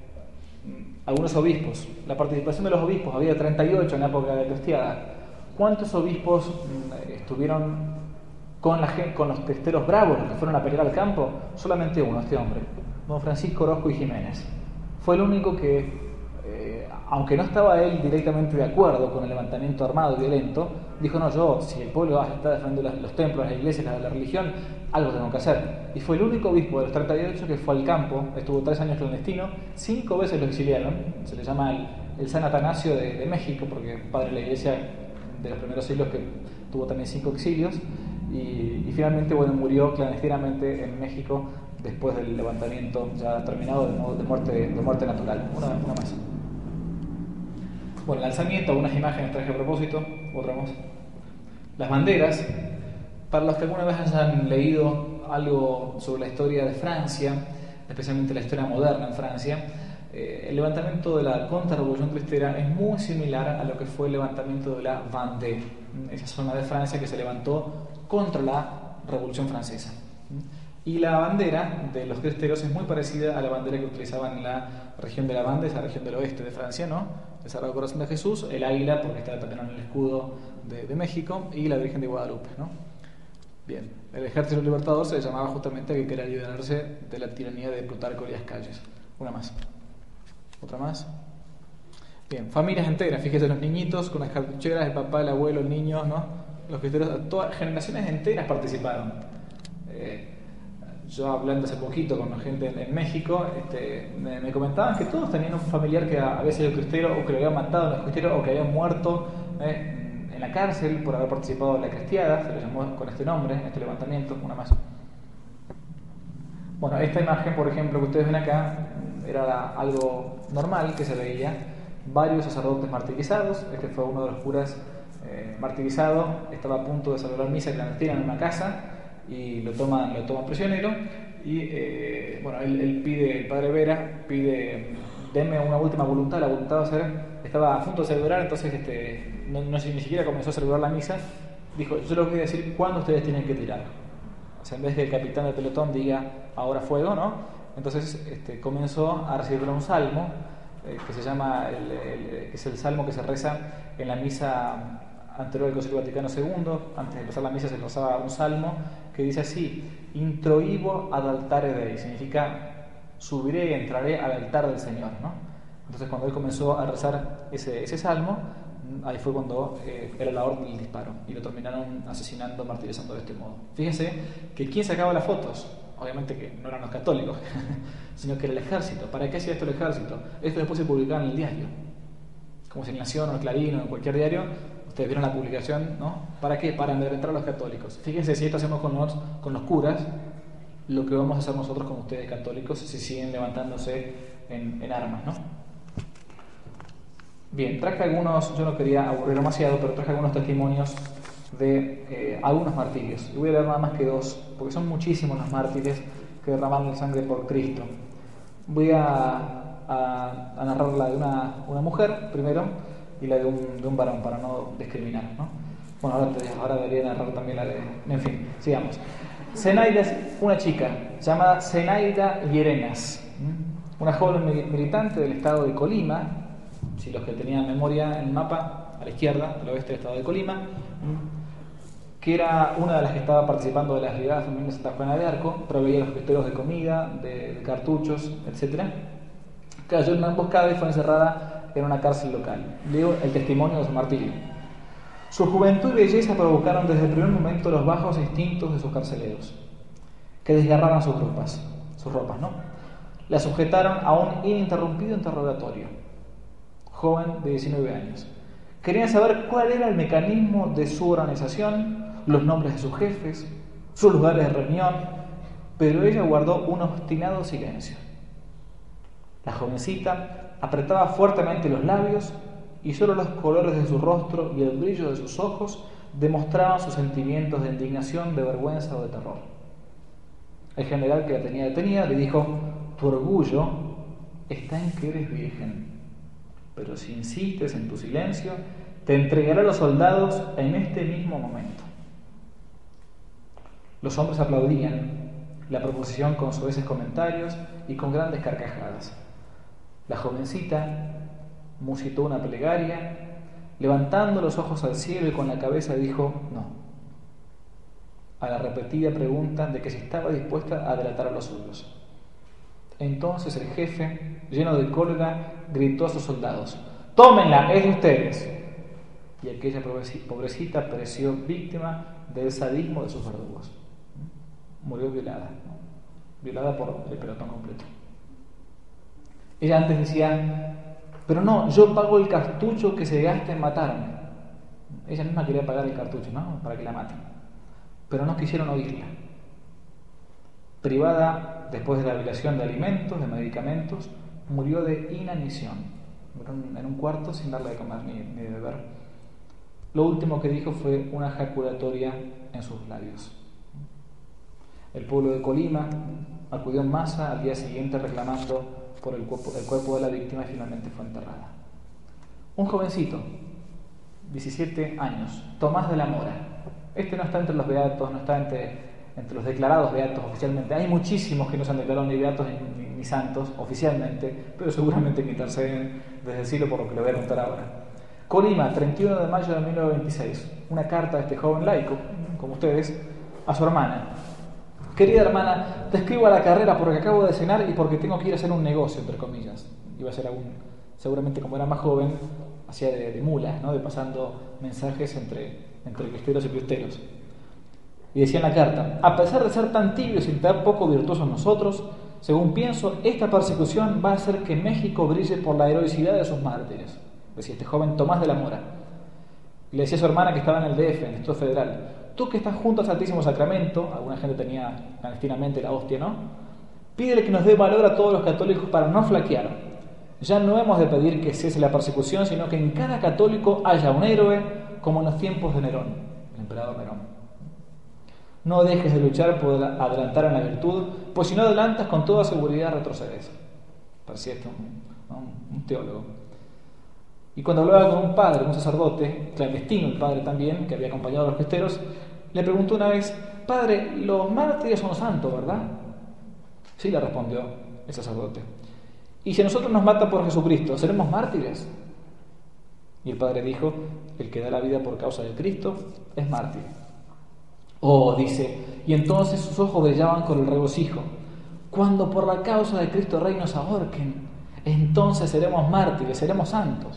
Algunos obispos, la participación de los obispos, había treinta y ocho en la época de Cristiada. ¿Cuántos obispos estuvieron con, la, con los cristeros bravos, los que fueron a pelear al campo? Solamente uno, este hombre, don Francisco Orozco y Jiménez. Fue el único que, eh, aunque no estaba él directamente de acuerdo con el levantamiento armado y violento, dijo: no, yo, si el pueblo está defendiendo los, los templos, las iglesias, la, la religión, algo tengo que hacer. Y fue el único obispo de los treinta y ocho que fue al campo, estuvo tres años clandestino, cinco veces lo exiliaron. Se le llama el, el San Atanasio de, de México, porque padre de la iglesia de los primeros siglos, que tuvo también cinco exilios, y, y finalmente, bueno, murió clandestinamente en México después del levantamiento ya terminado de, de, muerte, de muerte natural. Una, una más. Bueno, el alzamiento, algunas imágenes traje a propósito, otra más. Las banderas, para los que alguna vez hayan leído algo sobre la historia de Francia, especialmente la historia moderna en Francia, eh, el levantamiento de la contrarrevolución cristera es muy similar a lo que fue el levantamiento de la Vendée, esa zona de Francia que se levantó contra la Revolución Francesa. Y la bandera de los cristeros es muy parecida a la bandera que utilizaban en la región de la Vendée, esa región del oeste de Francia, ¿no? El Sagrado Corazón de Jesús, el águila, porque está también en el escudo de, de México, y la Virgen de Guadalupe, ¿no? Bien, el ejército libertador se le llamaba justamente que quería liberarse de la tiranía de Plutarco y las calles. Una más. Otra más. Bien, familias enteras, fíjese los niñitos con las cartucheras, el papá, el abuelo, el niño, ¿no? Los cristeros, todas generaciones enteras participaron. Eh, yo hablando hace poquito con la gente en, en México, este, me, me comentaban que todos tenían un familiar que había sido cristero, o que lo habían matado en los cristeros, o que habían muerto eh, en la cárcel por haber participado en la cristiada, se le llamó con este nombre, este levantamiento. Una más. Bueno, esta imagen, por ejemplo, que ustedes ven acá, era algo normal que se veía, varios sacerdotes martirizados. Este fue uno de los curas eh, martirizado, estaba a punto de celebrar misa clandestina en una casa y lo toman, lo toman prisionero, y eh, bueno, él, él pide, el padre Vera pide: denme una última voluntad. La voluntad de hacer, estaba a punto de celebrar, entonces este, no, no, ni siquiera comenzó a celebrar la misa. Dijo: yo les voy a decir cuándo ustedes tienen que tirar. O sea, en vez de que el capitán del pelotón diga ahora fuego, ¿no? Entonces este, comenzó a recibir un salmo eh, que se llama el, el, que es el salmo que se reza en la misa anterior al Concilio Vaticano segundo, antes de empezar la misa se rezaba un salmo que dice así: introibo ad altare Dei, significa subiré y entraré al altar del Señor, ¿no? Entonces cuando él comenzó a rezar ese, ese salmo, ahí fue cuando eh, era la orden del disparo y lo terminaron asesinando, martirizando de este modo. Fíjense que ¿quién sacaba las fotos? Obviamente que no eran los católicos, sino que era el ejército. ¿Para qué hacía esto el ejército? Esto después se publicaba en el diario, como si en Nación o en Clarín o en cualquier diario. Ustedes vieron la publicación, ¿no? ¿Para qué? Para amedrentar a los católicos. Fíjense si esto hacemos con los, con los curas, lo que vamos a hacer nosotros con ustedes católicos si siguen levantándose en, en armas, ¿no? Bien, traje algunos, yo no quería aburrir demasiado, pero traje algunos testimonios de eh, algunos martirios. Y voy a leer nada más que dos, porque son muchísimos los mártires que derramaron sangre por Cristo. Voy a, a, a narrar la de una, una mujer primero y la de un, de un varón, para no discriminar, ¿no? Bueno, ahora, te, ahora debería narrar también la de... En fin, sigamos. Zenaida es una chica llamada Zenaida Llerenas, una joven militante del estado de Colima. Si los que tenían memoria en el mapa, a la izquierda, al oeste del estado de Colima, que era una de las que estaba participando de las brigadas femeninas de Santa Juana de Arco, proveía los pistolos de comida, de, de cartuchos, etcétera. Cayó en una emboscada y fue encerrada en una cárcel local. Leo el testimonio de su martirio. Su juventud y belleza provocaron desde el primer momento los bajos instintos de sus carceleros, que desgarraban sus ropas, sus ropas, ¿no? La sujetaron a un ininterrumpido interrogatorio. Joven de diecinueve años. Querían saber cuál era el mecanismo de su organización, los nombres de sus jefes, sus lugares de reunión, pero ella guardó un obstinado silencio. La jovencita apretaba fuertemente los labios y solo los colores de su rostro y el brillo de sus ojos demostraban sus sentimientos de indignación, de vergüenza o de terror. El general que la tenía detenida le dijo: tu orgullo está en que eres virgen. Pero si insistes en tu silencio, te entregaré a los soldados en este mismo momento. Los hombres aplaudían la proposición con soeces comentarios y con grandes carcajadas. La jovencita musitó una plegaria, levantando los ojos al cielo y con la cabeza dijo no, a la repetida pregunta de que si estaba dispuesta a delatar a los suyos. Entonces el jefe, lleno de cólera, gritó a sus soldados: ¡tómenla, es de ustedes! Y aquella pobrecita pereció víctima del sadismo de sus verdugos. Murió violada, ¿no? Violada por el pelotón completo. Ella antes decía: pero no, yo pago el cartucho que se gasta en matarme. Ella misma quería pagar el cartucho, ¿no? Para que la maten. Pero no quisieron oírla. Privada, después de la violación de alimentos, de medicamentos, murió de inanición. Murió en un cuarto sin darle de comer ni, ni de beber. Lo último que dijo fue una ejaculatoria en sus labios. El pueblo de Colima acudió en masa al día siguiente reclamando por el cuerpo, el cuerpo de la víctima y finalmente fue enterrada. Un jovencito, diecisiete años, Tomás de la Mora. Este no está entre los beatos, no está entre... entre los declarados beatos oficialmente. Hay muchísimos que no se han declarado ni beatos ni, ni, ni santos oficialmente, pero seguramente que interceden desde el cielo, por lo que le voy a contar ahora. Colima, treinta y uno de mayo de mil novecientos veintiséis. Una carta de este joven laico, como ustedes, a su hermana. Querida hermana, te escribo a la carrera porque acabo de cenar y porque tengo que ir a hacer un negocio, entre comillas. Iba a ser algún, seguramente como era más joven, hacía de, de mulas, ¿no? De pasando mensajes entre, entre cristeros y cristeros. Y decía en la carta: a pesar de ser tan tibios y tan poco virtuosos nosotros, según pienso, esta persecución va a hacer que México brille por la heroicidad de sus mártires. Decía este joven Tomás de la Mora. Y le decía a su hermana que estaba en el D F, en el Distrito Federal: tú que estás junto al Santísimo Sacramento, alguna gente tenía clandestinamente la hostia, ¿no? Pídele que nos dé valor a todos los católicos para no flaquear. Ya no hemos de pedir que cese la persecución, sino que en cada católico haya un héroe, como en los tiempos de Nerón, el emperador Nerón. No dejes de luchar por adelantar en la virtud, pues si no adelantas, con toda seguridad retrocedes. Parecía esto un, un teólogo. Y cuando hablaba con un padre, un sacerdote, clandestino el padre también, que había acompañado a los cristeros, le preguntó una vez: padre, los mártires son santos, ¿verdad? Sí, le respondió el sacerdote. Y si a nosotros nos matan por Jesucristo, ¿seremos mártires? Y el padre dijo: el que da la vida por causa de Cristo es mártir. Oh, dice, y entonces sus ojos brillaban con el regocijo. Cuando por la causa de Cristo Rey nos ahorquen, entonces seremos mártires, seremos santos.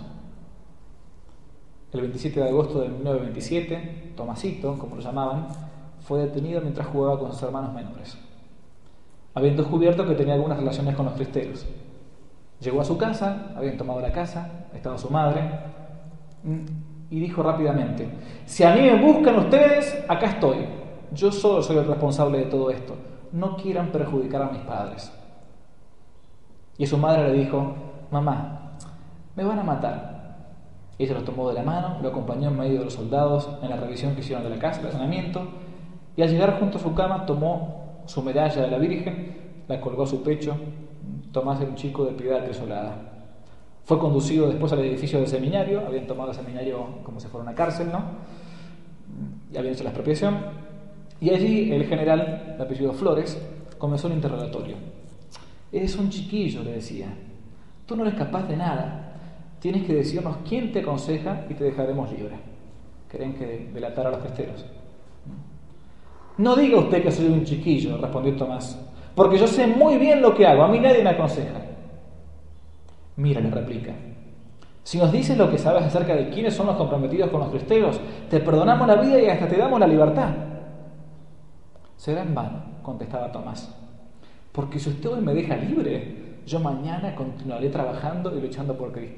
El veintisiete de agosto de mil novecientos veintisiete, Tomasito, como lo llamaban, fue detenido mientras jugaba con sus hermanos menores, habiendo descubierto que tenía algunas relaciones con los cristeros. Llegó a su casa, habían tomado la casa, estaba su madre, y dijo rápidamente: si a mí me buscan ustedes, acá estoy. Yo solo soy el responsable de todo esto. No quieran perjudicar a mis padres. Y su madre le dijo: mamá, me van a matar. Ella lo tomó de la mano, lo acompañó en medio de los soldados en la revisión que hicieron de la casa, el allanamiento, y al llegar junto a su cama tomó su medalla de la Virgen, la colgó a su pecho. Tomás era un chico de piedad acrisolada. Fue conducido después al edificio del seminario. Habían tomado el seminario como si fuera una cárcel, ¿no? Y habían hecho la expropiación. Y allí el general, de apellido Flores, comenzó el interrogatorio. Eres un chiquillo, le decía. Tú no eres capaz de nada. Tienes que decirnos quién te aconseja y te dejaremos libre. Querían que delatara a los cristeros. No diga usted que soy un chiquillo, respondió Tomás, porque yo sé muy bien lo que hago. A mí nadie me aconseja. Mira, le replica, si nos dices lo que sabes acerca de quiénes son los comprometidos con los cristeros, te perdonamos la vida y hasta te damos la libertad. Será en vano, contestaba Tomás, porque si usted hoy me deja libre, yo mañana continuaré trabajando y luchando por Cristo.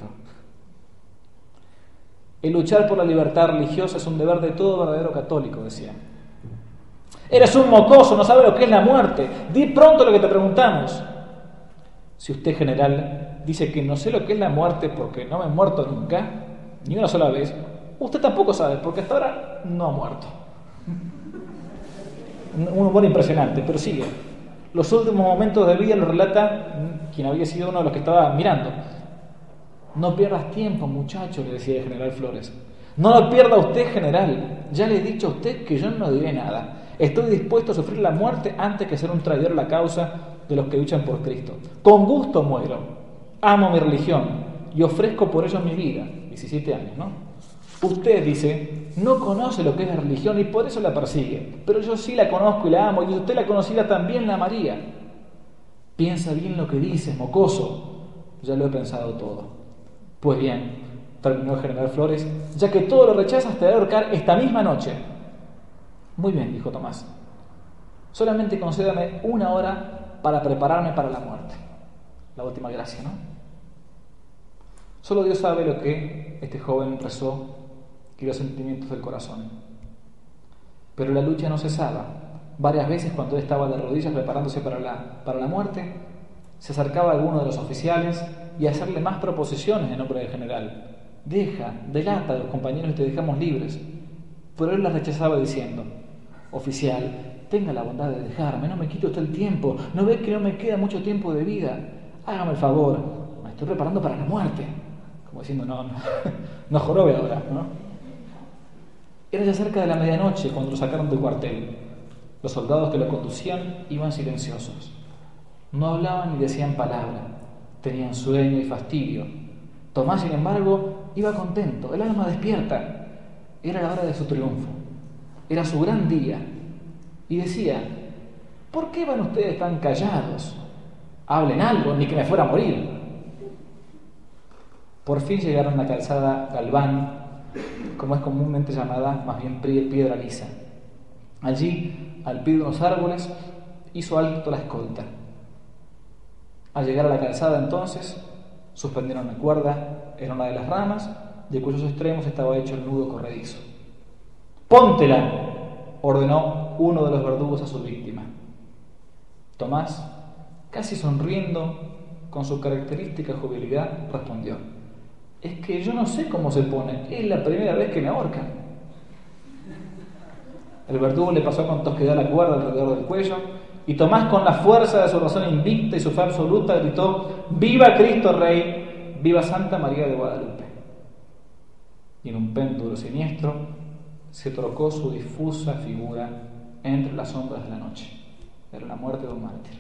El luchar por la libertad religiosa es un deber de todo verdadero católico, decía. Eres un mocoso, no sabes lo que es la muerte. Di pronto lo que te preguntamos. Si usted, general, dice que no sé lo que es la muerte porque no me he muerto nunca, ni una sola vez, usted tampoco sabe, porque hasta ahora no ha muerto. Un humor impresionante, pero sigue. Los últimos momentos de vida lo relata quien había sido uno de los que estaba mirando. No pierdas tiempo, muchacho, le decía el general Flores. No lo pierda usted, general. Ya le he dicho a usted que yo no diré nada. Estoy dispuesto a sufrir la muerte antes que ser un traidor a la causa de los que luchan por Cristo. Con gusto muero. Amo mi religión y ofrezco por ello mi vida. diecisiete años, ¿no? Usted, dice, no conoce lo que es la religión y por eso la persigue. Pero yo sí la conozco y la amo, y usted la conocida también la amaría. Piensa bien lo que dices, mocoso. Ya lo he pensado todo. Pues bien, terminó el general Flores, ya que todo lo rechazas, te haré ahorcar esta misma noche. Muy bien, dijo Tomás. Solamente concédame una hora para prepararme para la muerte. La última gracia, ¿no? Solo Dios sabe lo que este joven rezó y los sentimientos del corazón. Pero la lucha no cesaba. Varias veces, cuando él estaba de rodillas preparándose para la, para la muerte, se acercaba a alguno de los oficiales y a hacerle más proposiciones en nombre del general. Deja, delata a los compañeros y te dejamos libres. Pero él las rechazaba diciendo: oficial, tenga la bondad de dejarme, no me quite usted el tiempo, no ve que no me queda mucho tiempo de vida, hágame el favor, me estoy preparando para la muerte. Como diciendo, no, no, no jorobe ahora, ¿no? Era ya cerca de la medianoche cuando lo sacaron del cuartel. Los soldados que lo conducían iban silenciosos. No hablaban ni decían palabra, tenían sueño y fastidio. Tomás, sin embargo, iba contento, el alma despierta. Era la hora de su triunfo, era su gran día. Y decía: ¿por qué van ustedes tan callados? Hablen algo, ni que me fuera a morir. Por fin llegaron a la calzada Galván, como es comúnmente llamada, más bien piedra lisa. Allí, al pie de unos árboles, hizo alto la escolta. Al llegar a la calzada, entonces, suspendieron la cuerda en una de las ramas, de cuyos extremos estaba hecho el nudo corredizo. ¡Póntela!, ordenó uno de los verdugos a su víctima. Tomás, casi sonriendo, con su característica jovialidad, respondió: es que yo no sé cómo se pone, es la primera vez que me ahorcan. El verdugo le pasó con tosquedad la cuerda alrededor del cuello, y Tomás, con la fuerza de su razón invicta y su fe absoluta, gritó: ¡viva Cristo Rey! ¡Viva Santa María de Guadalupe! Y en un péndulo siniestro se trocó su difusa figura entre las sombras de la noche. Era la muerte de un mártir.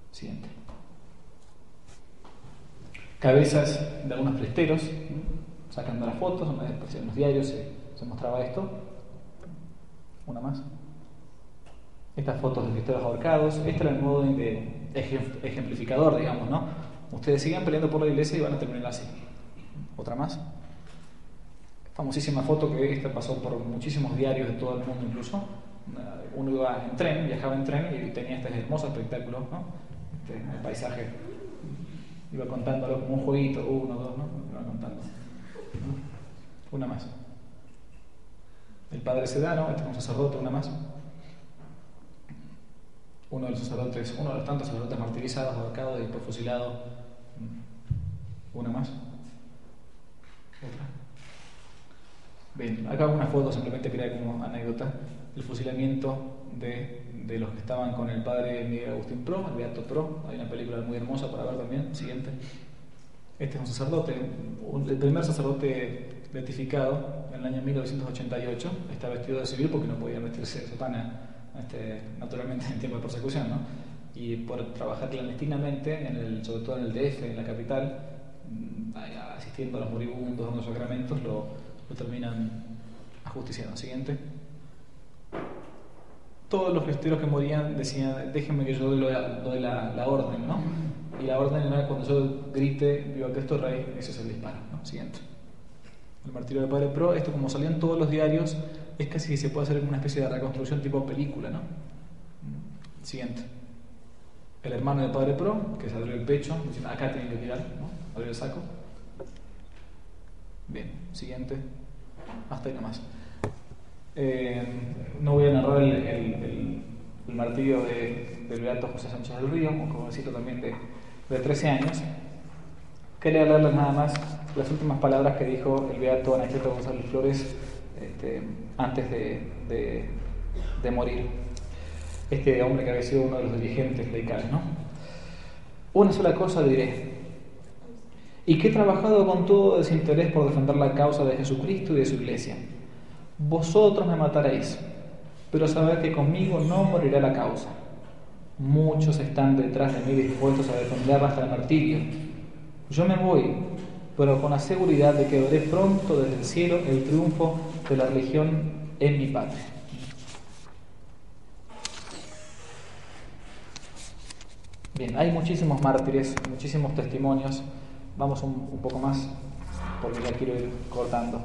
Siguiente. Cabezas de algunos cristeros sacando las fotos, en los diarios se, se mostraba esto. Una más. Estas fotos de cristeros ahorcados. Este era el modo de ejemplificador, digamos, ¿no? Ustedes sigan peleando por la iglesia y van a terminar así. Otra más. Famosísima foto que esta pasó por muchísimos diarios de todo el mundo incluso. Uno iba en tren, viajaba en tren y tenía este hermoso espectáculo, ¿no? Este, el paisaje. Iba contándolo como un jueguito, uno, dos, ¿no? Iba contando. Una más. El padre Sedano, este es un sacerdote, una más. Uno de los sacerdotes, uno de los tantos sacerdotes martirizados, ahorcados y después fusilados. Una más. Otra. Bien, acá una foto simplemente quería como anécdota. El fusilamiento de, de los que estaban con el padre Miguel Agustín Pro, el Beato Pro. Hay una película muy hermosa para ver también. Siguiente. Este es un sacerdote, un, el primer sacerdote beatificado en el año mil novecientos ochenta y ocho. Está vestido de civil porque no podía vestirse de sotana, este, naturalmente en tiempo de persecución, ¿no? Y por trabajar clandestinamente, en el, sobre todo en el D F, en la capital, asistiendo a los moribundos, dando sacramentos, lo, lo terminan ajusticiando. Siguiente. Todos los cristeros que morían decían: déjenme que yo doy la, doy la, la orden, ¿no? Y la orden era cuando yo grite viva Cristo Rey, ese es el disparo, ¿no? Siguiente. El martirio del Padre Pro, esto como salió en todos los diarios, es casi que se puede hacer una especie de reconstrucción tipo película, ¿no? Siguiente. El hermano del Padre Pro, que se abrió el pecho, diciendo acá tienen que tirar, ¿no? Abrió el saco. Bien, siguiente. Hasta ahí nomás. Eh, no voy a narrar el, el, el, el martirio de, del Beato José Sánchez del Río, un jovencito también de, de trece años. Quería leerles nada más las últimas palabras que dijo el Beato Anacleto González Flores este, antes de, de, de morir. Este hombre que había sido uno de los dirigentes laicales, ¿no? Una sola cosa diré, y que he trabajado con todo desinterés por defender la causa de Jesucristo y de su Iglesia. Vosotros me mataréis, pero sabed que conmigo no morirá la causa. Muchos están detrás de mí dispuestos a defenderla hasta el martirio. Yo me voy, pero con la seguridad de que veré pronto desde el cielo el triunfo de la religión en mi patria. Bien, hay muchísimos mártires, muchísimos testimonios. Vamos un, un poco más, porque ya quiero ir cortando.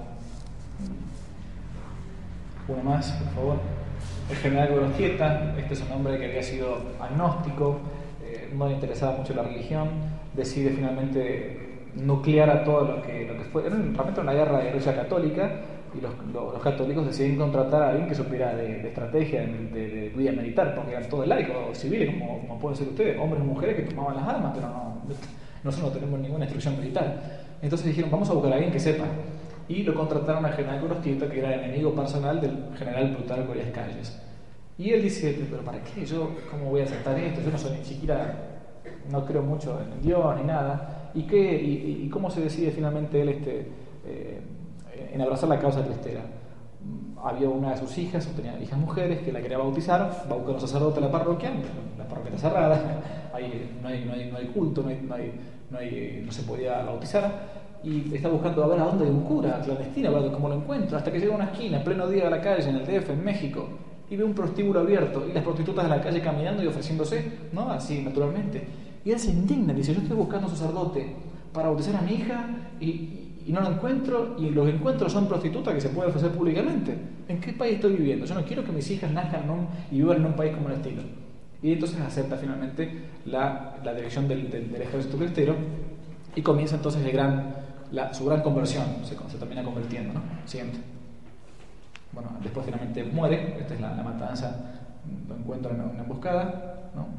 Uno más, por favor. El general Gorostieta, este es un hombre que había sido agnóstico, eh, no le interesaba mucho la religión, decide finalmente nuclear a todo lo que, lo que fue. Era realmente una guerra de la Iglesia Católica, y los, los, los católicos deciden contratar a alguien que supiera de, de estrategia, de, de, de vida militar, porque eran todos laicos, civiles, como, como pueden ser ustedes, hombres y mujeres que tomaban las armas, pero no, nosotros no tenemos ninguna instrucción militar. Entonces dijeron, vamos a buscar a alguien que sepa. Y lo contrataron al general Gorostieta, que era el enemigo personal del general Plutarco Elías Calles. Y él dice, pero ¿para qué? ¿Yo cómo voy a aceptar esto? Yo no soy ni siquiera, no creo mucho en Dios ni nada. ¿Y qué? ¿Y, y cómo se decide finalmente él este, eh, en abrazar la causa cristera? Había una de sus hijas, o tenía hijas mujeres, que la quería bautizar, va a buscar a un sacerdote a la parroquia, la parroquia está cerrada, ahí no hay, no hay, no hay culto, no, hay, no, hay, no, hay, no se podía bautizar. Y está buscando a ver a dónde hay un cura clandestino, a ver cómo lo encuentra, hasta que llega a una esquina, en pleno día de la calle, en el D F, en México, y ve un prostíbulo abierto, y las prostitutas de la calle caminando y ofreciéndose, ¿no? Así, naturalmente. Y él se indigna, dice, yo estoy buscando a un sacerdote para bautizar a mi hija, y, y, y no lo encuentro, y los encuentros son prostitutas que se pueden ofrecer públicamente. ¿En qué país estoy viviendo? Yo no quiero que mis hijas nazcan en un, y vivan en un país como el estilo. Y entonces acepta finalmente la, la dirección del, del, del ejército cristero, y comienza entonces el gran... La, su gran conversión, se, se termina convirtiendo, ¿no? Siguiente. Bueno, después finalmente muere, esta es la, la matanza, lo encuentran en una emboscada, ¿no?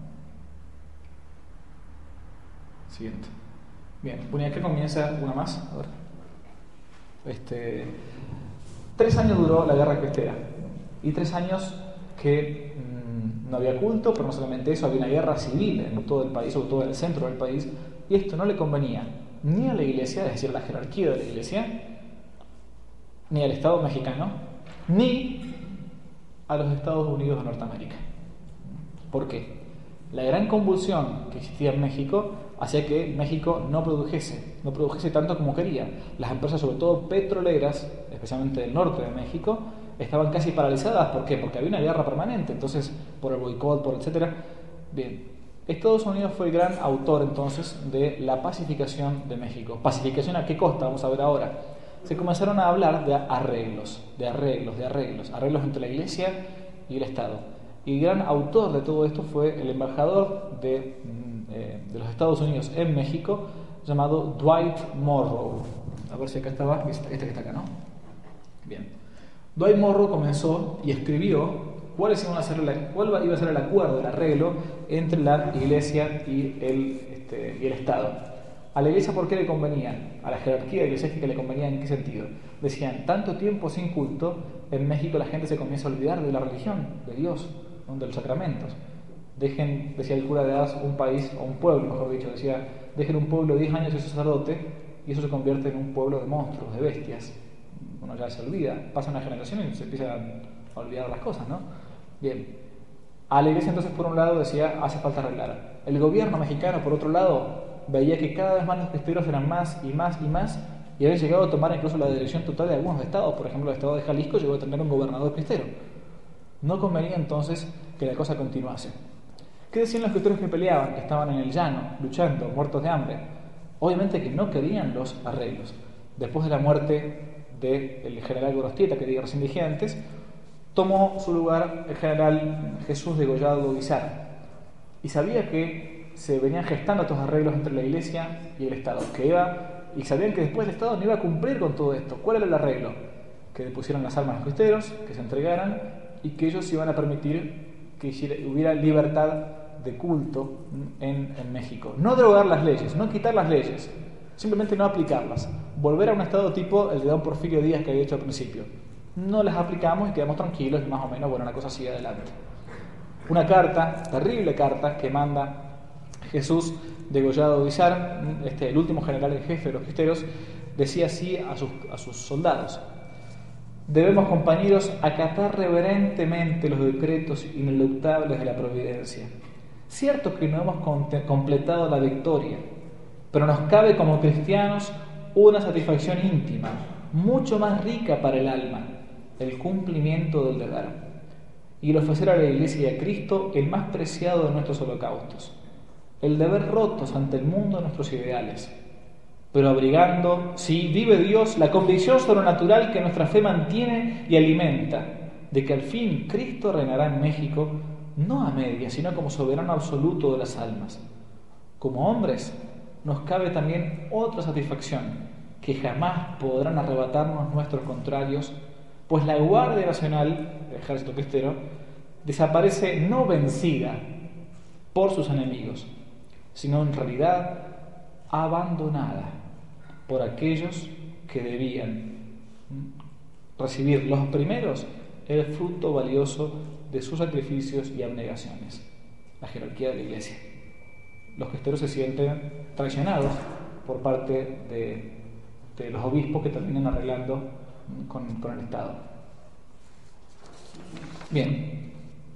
Siguiente. Bien, bueno, y acá comienza una más, a ver. Este, tres años duró la guerra cristera, y tres años que mmm, no había culto, pero no solamente eso, había una guerra civil en todo el país, sobre todo en el centro del país, y esto no le convenía ni a la Iglesia, es decir, la jerarquía de la Iglesia, ni al Estado mexicano, ni a los Estados Unidos de Norteamérica. ¿Por qué? La gran convulsión que existía en México hacía que México no produjese, no produjese tanto como quería. Las empresas, sobre todo petroleras, especialmente del norte de México, estaban casi paralizadas. ¿Por qué? Porque había una guerra permanente, entonces, por el boicot, por etcétera. Bien, Estados Unidos fue el gran autor entonces de la pacificación de México. ¿Pacificación a qué costa? Vamos a ver ahora. Se comenzaron a hablar de arreglos, de arreglos, de arreglos, arreglos entre la Iglesia y el Estado. Y el gran autor de todo esto fue el embajador de, eh, de los Estados Unidos en México, llamado Dwight Morrow. A ver si acá estaba, este que está acá, ¿no? Bien. Dwight Morrow comenzó y escribió cuáles iban a ser la, cuál iba a ser el acuerdo, el arreglo entre la Iglesia y el, este, y el Estado. A la Iglesia, ¿por qué le convenía? A la jerarquía eclesiástica le convenía, ¿en qué sentido? Decían, tanto tiempo sin culto, en México la gente se comienza a olvidar de la religión, de Dios, de los sacramentos. Dejen, decía el cura de Ars, un país, o un pueblo, mejor dicho, decía, dejen un pueblo diez años de sacerdote y eso se convierte en un pueblo de monstruos, de bestias. Uno ya se olvida, pasa una generación y se empieza a olvidar las cosas, ¿no? Bien, a la Iglesia entonces por un lado decía, hace falta arreglar. El gobierno mexicano, por otro lado, veía que cada vez más los cristeros eran más y más y más y habían llegado a tomar incluso la dirección total de algunos estados. Por ejemplo, el estado de Jalisco llegó a tener un gobernador cristero. No convenía entonces que la cosa continuase. ¿Qué decían los cristeros que peleaban, que estaban en el llano, luchando, muertos de hambre? Obviamente que no querían los arreglos. Después de la muerte del general Gorostieta, que diga recién dije antes, tomó su lugar el general Jesús Degollado Guizar. Y sabía que se venían gestando estos arreglos entre la Iglesia y el Estado, que iba, y sabían que después el Estado no iba a cumplir con todo esto. ¿Cuál era el arreglo? Que depusieran las armas a los cristeros, que se entregaran y que ellos iban a permitir que hubiera libertad de culto en, en México. No derogar las leyes, no quitar las leyes, simplemente no aplicarlas. Volver a un estado tipo el de don Porfirio Díaz que había hecho al principio. No las aplicamos y quedamos tranquilos y más o menos, bueno, una cosa sigue adelante. Una carta, terrible carta, que manda Jesús Degollado Guizar, este, el último general en jefe de los cristeros, decía así a sus, a sus soldados: debemos, compañeros, acatar reverentemente los decretos ineluctables de la providencia. Cierto que no hemos completado la victoria, pero nos cabe como cristianos una satisfacción íntima, mucho más rica para el alma, el cumplimiento del deber, y el ofrecer a la Iglesia y a Cristo el más preciado de nuestros holocaustos, el de ver rotos ante el mundo nuestros ideales, pero abrigando, sí, vive Dios, la convicción sobrenatural que nuestra fe mantiene y alimenta, de que al fin Cristo reinará en México, no a medias, sino como soberano absoluto de las almas. Como hombres, nos cabe también otra satisfacción, que jamás podrán arrebatarnos nuestros contrarios, pues la Guardia Nacional, el Ejército Cristero, desaparece no vencida por sus enemigos, sino en realidad abandonada por aquellos que debían recibir los primeros el fruto valioso de sus sacrificios y abnegaciones, la jerarquía de la Iglesia. Los cristeros se sienten traicionados por parte de, de los obispos que terminan arreglando con, con el Estado. Bien,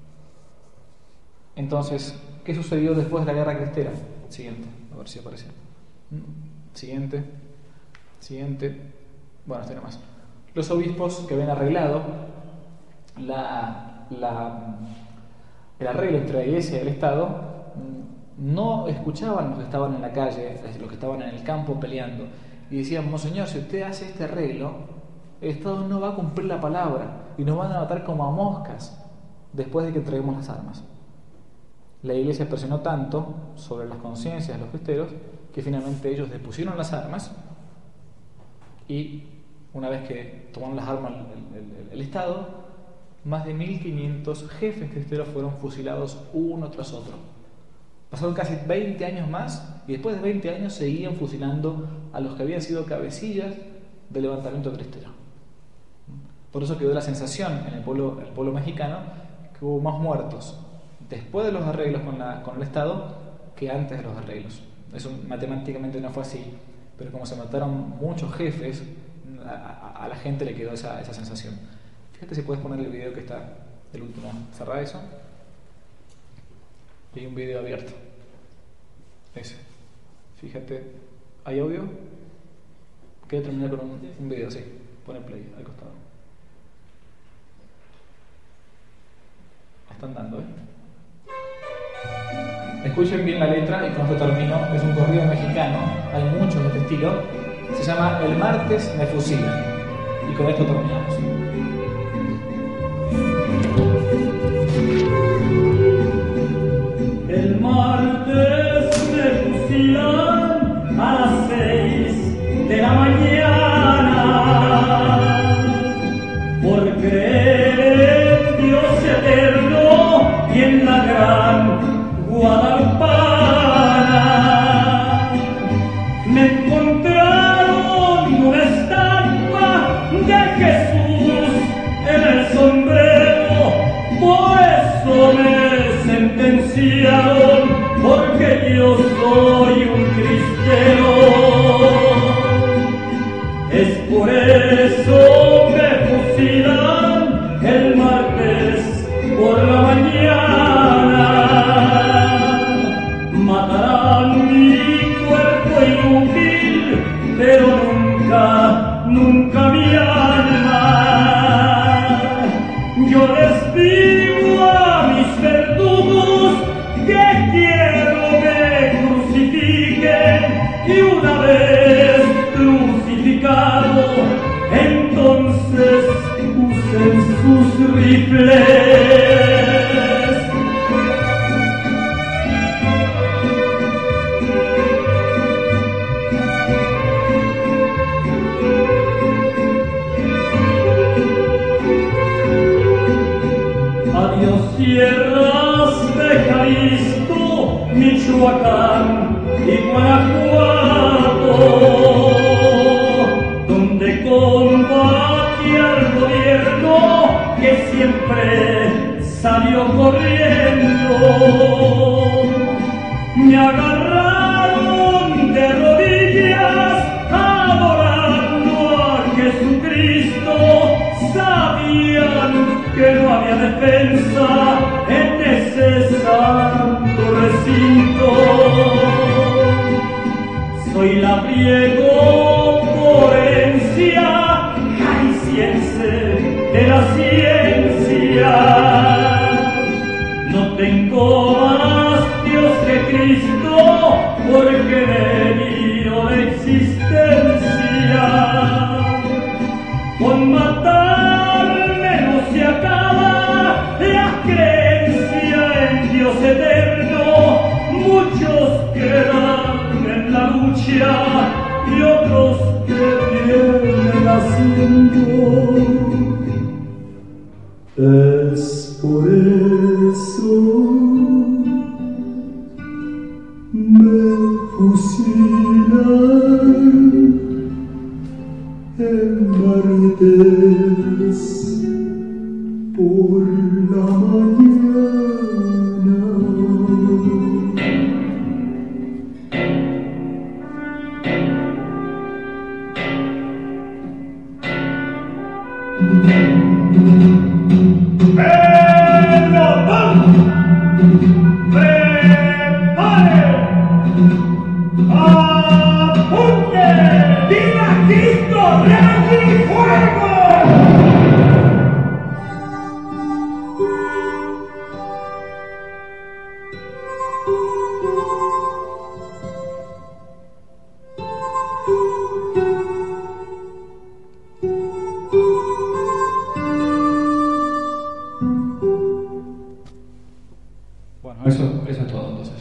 entonces, ¿qué sucedió después de la guerra cristera? Siguiente, a ver si aparece. Siguiente, siguiente. Bueno, este nomás. Los obispos que habían arreglado la, la, el arreglo entre la Iglesia y el Estado no escuchaban los que estaban en la calle, los que estaban en el campo peleando, y decían: monseñor, si usted hace este arreglo, el Estado no va a cumplir la palabra y nos van a matar como a moscas después de que entreguemos las armas. La Iglesia presionó tanto sobre las conciencias de los cristeros que finalmente ellos depusieron las armas, y una vez que tomaron las armas el, el, el, el Estado, más de mil quinientos jefes cristeros fueron fusilados uno tras otro. Pasaron casi veinte años más y después de veinte años seguían fusilando a los que habían sido cabecillas del levantamiento cristero. Por eso quedó la sensación en el pueblo, el pueblo mexicano que hubo más muertos después de los arreglos con, la, con el Estado que antes de los arreglos. Eso matemáticamente no fue así, pero como se mataron muchos jefes, a, a, a la gente le quedó esa, esa sensación. Fíjate si puedes poner el video que está, el último. Cerrá eso. Y hay un video abierto. Ese. Fíjate, ¿hay audio? Quiero terminar con un, un video, sí. Pone play al costado. Están dando, ¿eh? Escuchen bien la letra y con esto termino. Es un corrido mexicano, hay muchos de este estilo. Se llama El martes me fusilan. Y con esto terminamos. El martes me fusilan a las seis de la mañana por creer en Dios eterno y en la gran Guadalupana. Me encontraron una estampa de Jesús en el sombrero, por eso me sentenciaron, porque yo soy un cristero. Es por eso me fusilan el martes por la mañana. Matarán mi cuerpo inútil, pero nunca, nunca mi alma. Yo les digo a mis verdugos que quiero me crucifiquen, y una vez crucificado, entonces usen sus rifles. Adiós sierras de Jalisco, Michoacán y Guanajuato, donde combate al gobierno que siempre salió corriendo. Me agarraron de rodillas adorando a Jesucristo. Sabían que no había defensa en ese santo recinto. Soy labriego por herencia jalisciense de la ciencia. No tengo más Dios que Cristo, porque me dio la existencia. Con matarme no se acaba la creencia en Dios eterno. Muchos quedan en la lucha y otros que vienen haciendo. Es por eso me fusilan el martes por la mañana. ¡Pedro Paz! ¡Prepare! ¡Apunte! ¡Viva Cristo! ¡Rey y fuego! Bueno, eso, eso es todo entonces.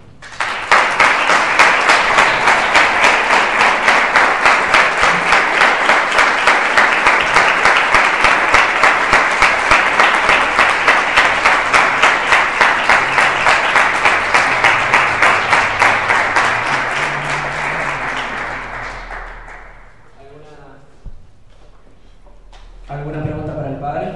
¿Alguna pregunta para el padre?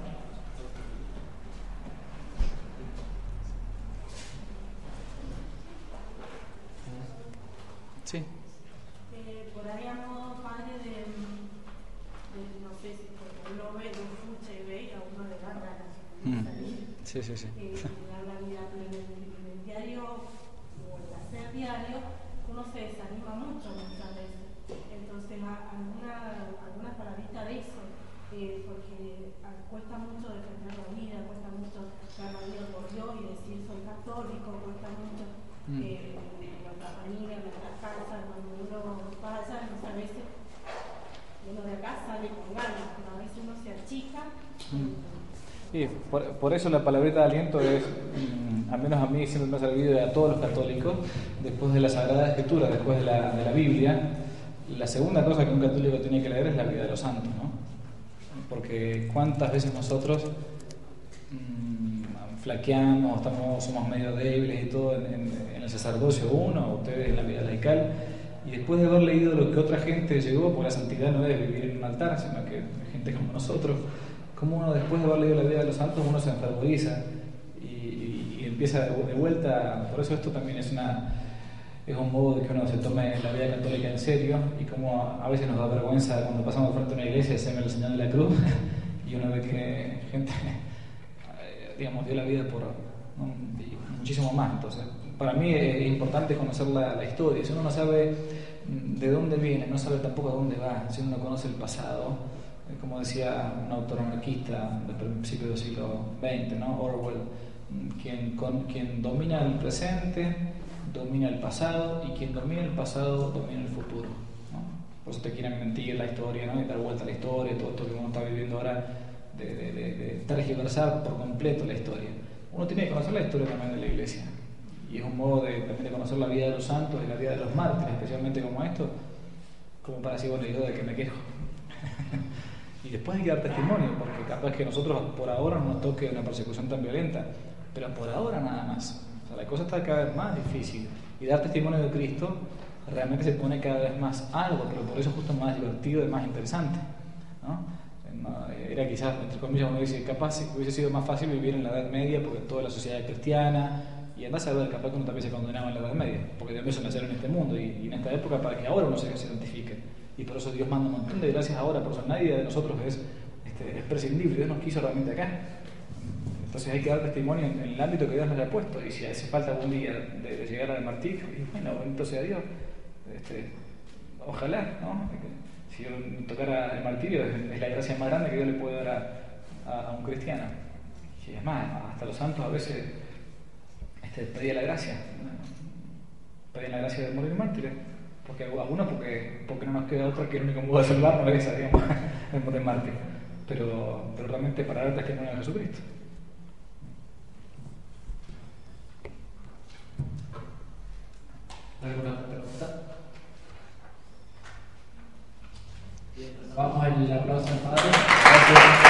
Sí. Eh, por ahí a modo padre de, de, no sé si porque uno ve, lo escucha y ve, y a uno le da ganas de Mm. salir. Sí, sí, sí. Eh, de dar la vida en el, en el diario o el hacer diario, uno se desanima mucho muchas veces. Entonces, a- alguna, alguna palabrita de eso, eh, porque a- cuesta mucho defender la vida, cuesta mucho dar la vida por Dios y decir soy católico, cuesta mucho eh, en nuestra familia, en nuestra casa, cuando uno pasa, no sé, a veces uno de acá sale con ganas, pero a veces uno se achica. Sí, por, por eso la palabrita de aliento es, mm, al menos a mí siempre me ha servido y a todos los católicos, después de la Sagrada Escritura, después de la, de la Biblia, la segunda cosa que un católico tiene que leer es la vida de los santos, ¿no? Porque cuántas veces nosotros mmm, flaqueamos, estamos, somos medio débiles y todo en, en, en el sacerdocio uno, ustedes en la vida laical, y después de haber leído lo que otra gente llegó, porque la santidad no es vivir en un altar, sino que gente como nosotros, como uno después de haber leído la vida de los santos uno se enfervoriza y, y, y empieza de vuelta. Por eso esto también es una es un modo de que uno se tome la vida católica en serio, y como a veces nos da vergüenza cuando pasamos frente a una iglesia y hacemos el señal de la cruz y uno ve que gente digamos dio la vida por ¿no? muchísimo más. Entonces para mí es importante conocer la, la historia. Si uno no sabe de dónde viene, no sabe tampoco a dónde va, si uno no conoce el pasado, como decía un autor anarquista del principio del siglo veinte, ¿no? Orwell, quien, con, quien domina el presente, domina el pasado, y quien domina el pasado, domina el futuro, ¿no? Por eso te quieren mentir la historia, ¿no? Y dar vuelta a la historia, todo esto que uno está viviendo ahora, de, de, de, de tergiversar por completo la historia. Uno tiene que conocer la historia también de la Iglesia, y es un modo de, también de conocer la vida de los santos y la vida de los mártires, especialmente como esto, como para decir, bueno, yo de que me quejo. Y después hay que dar testimonio, porque capaz que nosotros por ahora no nos toque una persecución tan violenta, pero por ahora nada más. O sea, la cosa está cada vez más difícil, y dar testimonio de Cristo realmente se pone cada vez más algo, pero por eso justo más divertido y más interesante, ¿no? Era quizás, entre comillas, uno dice, capaz hubiese sido más fácil vivir en la Edad Media porque toda la sociedad es cristiana, y andás a ver, capaz que uno también se condenaba en la Edad Media, porque también se nacer en este mundo y, y en esta época para que ahora uno se, se identifique. Y por eso Dios manda un montón de gracias ahora, por eso nadie de nosotros es, este, es prescindible, Dios nos quiso realmente acá. Entonces hay que dar testimonio en, en el ámbito que Dios nos haya puesto, y si hace falta algún día de, de llegar al martirio, y bueno, bendito sea Dios, este, ojalá, ¿no? Si yo me tocara el martirio, es, es la gracia más grande que Dios le puede dar a, a, a un cristiano. Y es más, hasta los santos a veces este, pedían la gracia, ¿no? Pedían la gracia de morir mártires. Porque algunos porque, porque no nos queda otra que el único modo de salvarnos es esa, digamos, el morir mártir. Pero, pero realmente para dar testimonio de Jesucristo. ¿Alguna pregunta? Bien, vamos al aplauso al Padre. Gracias.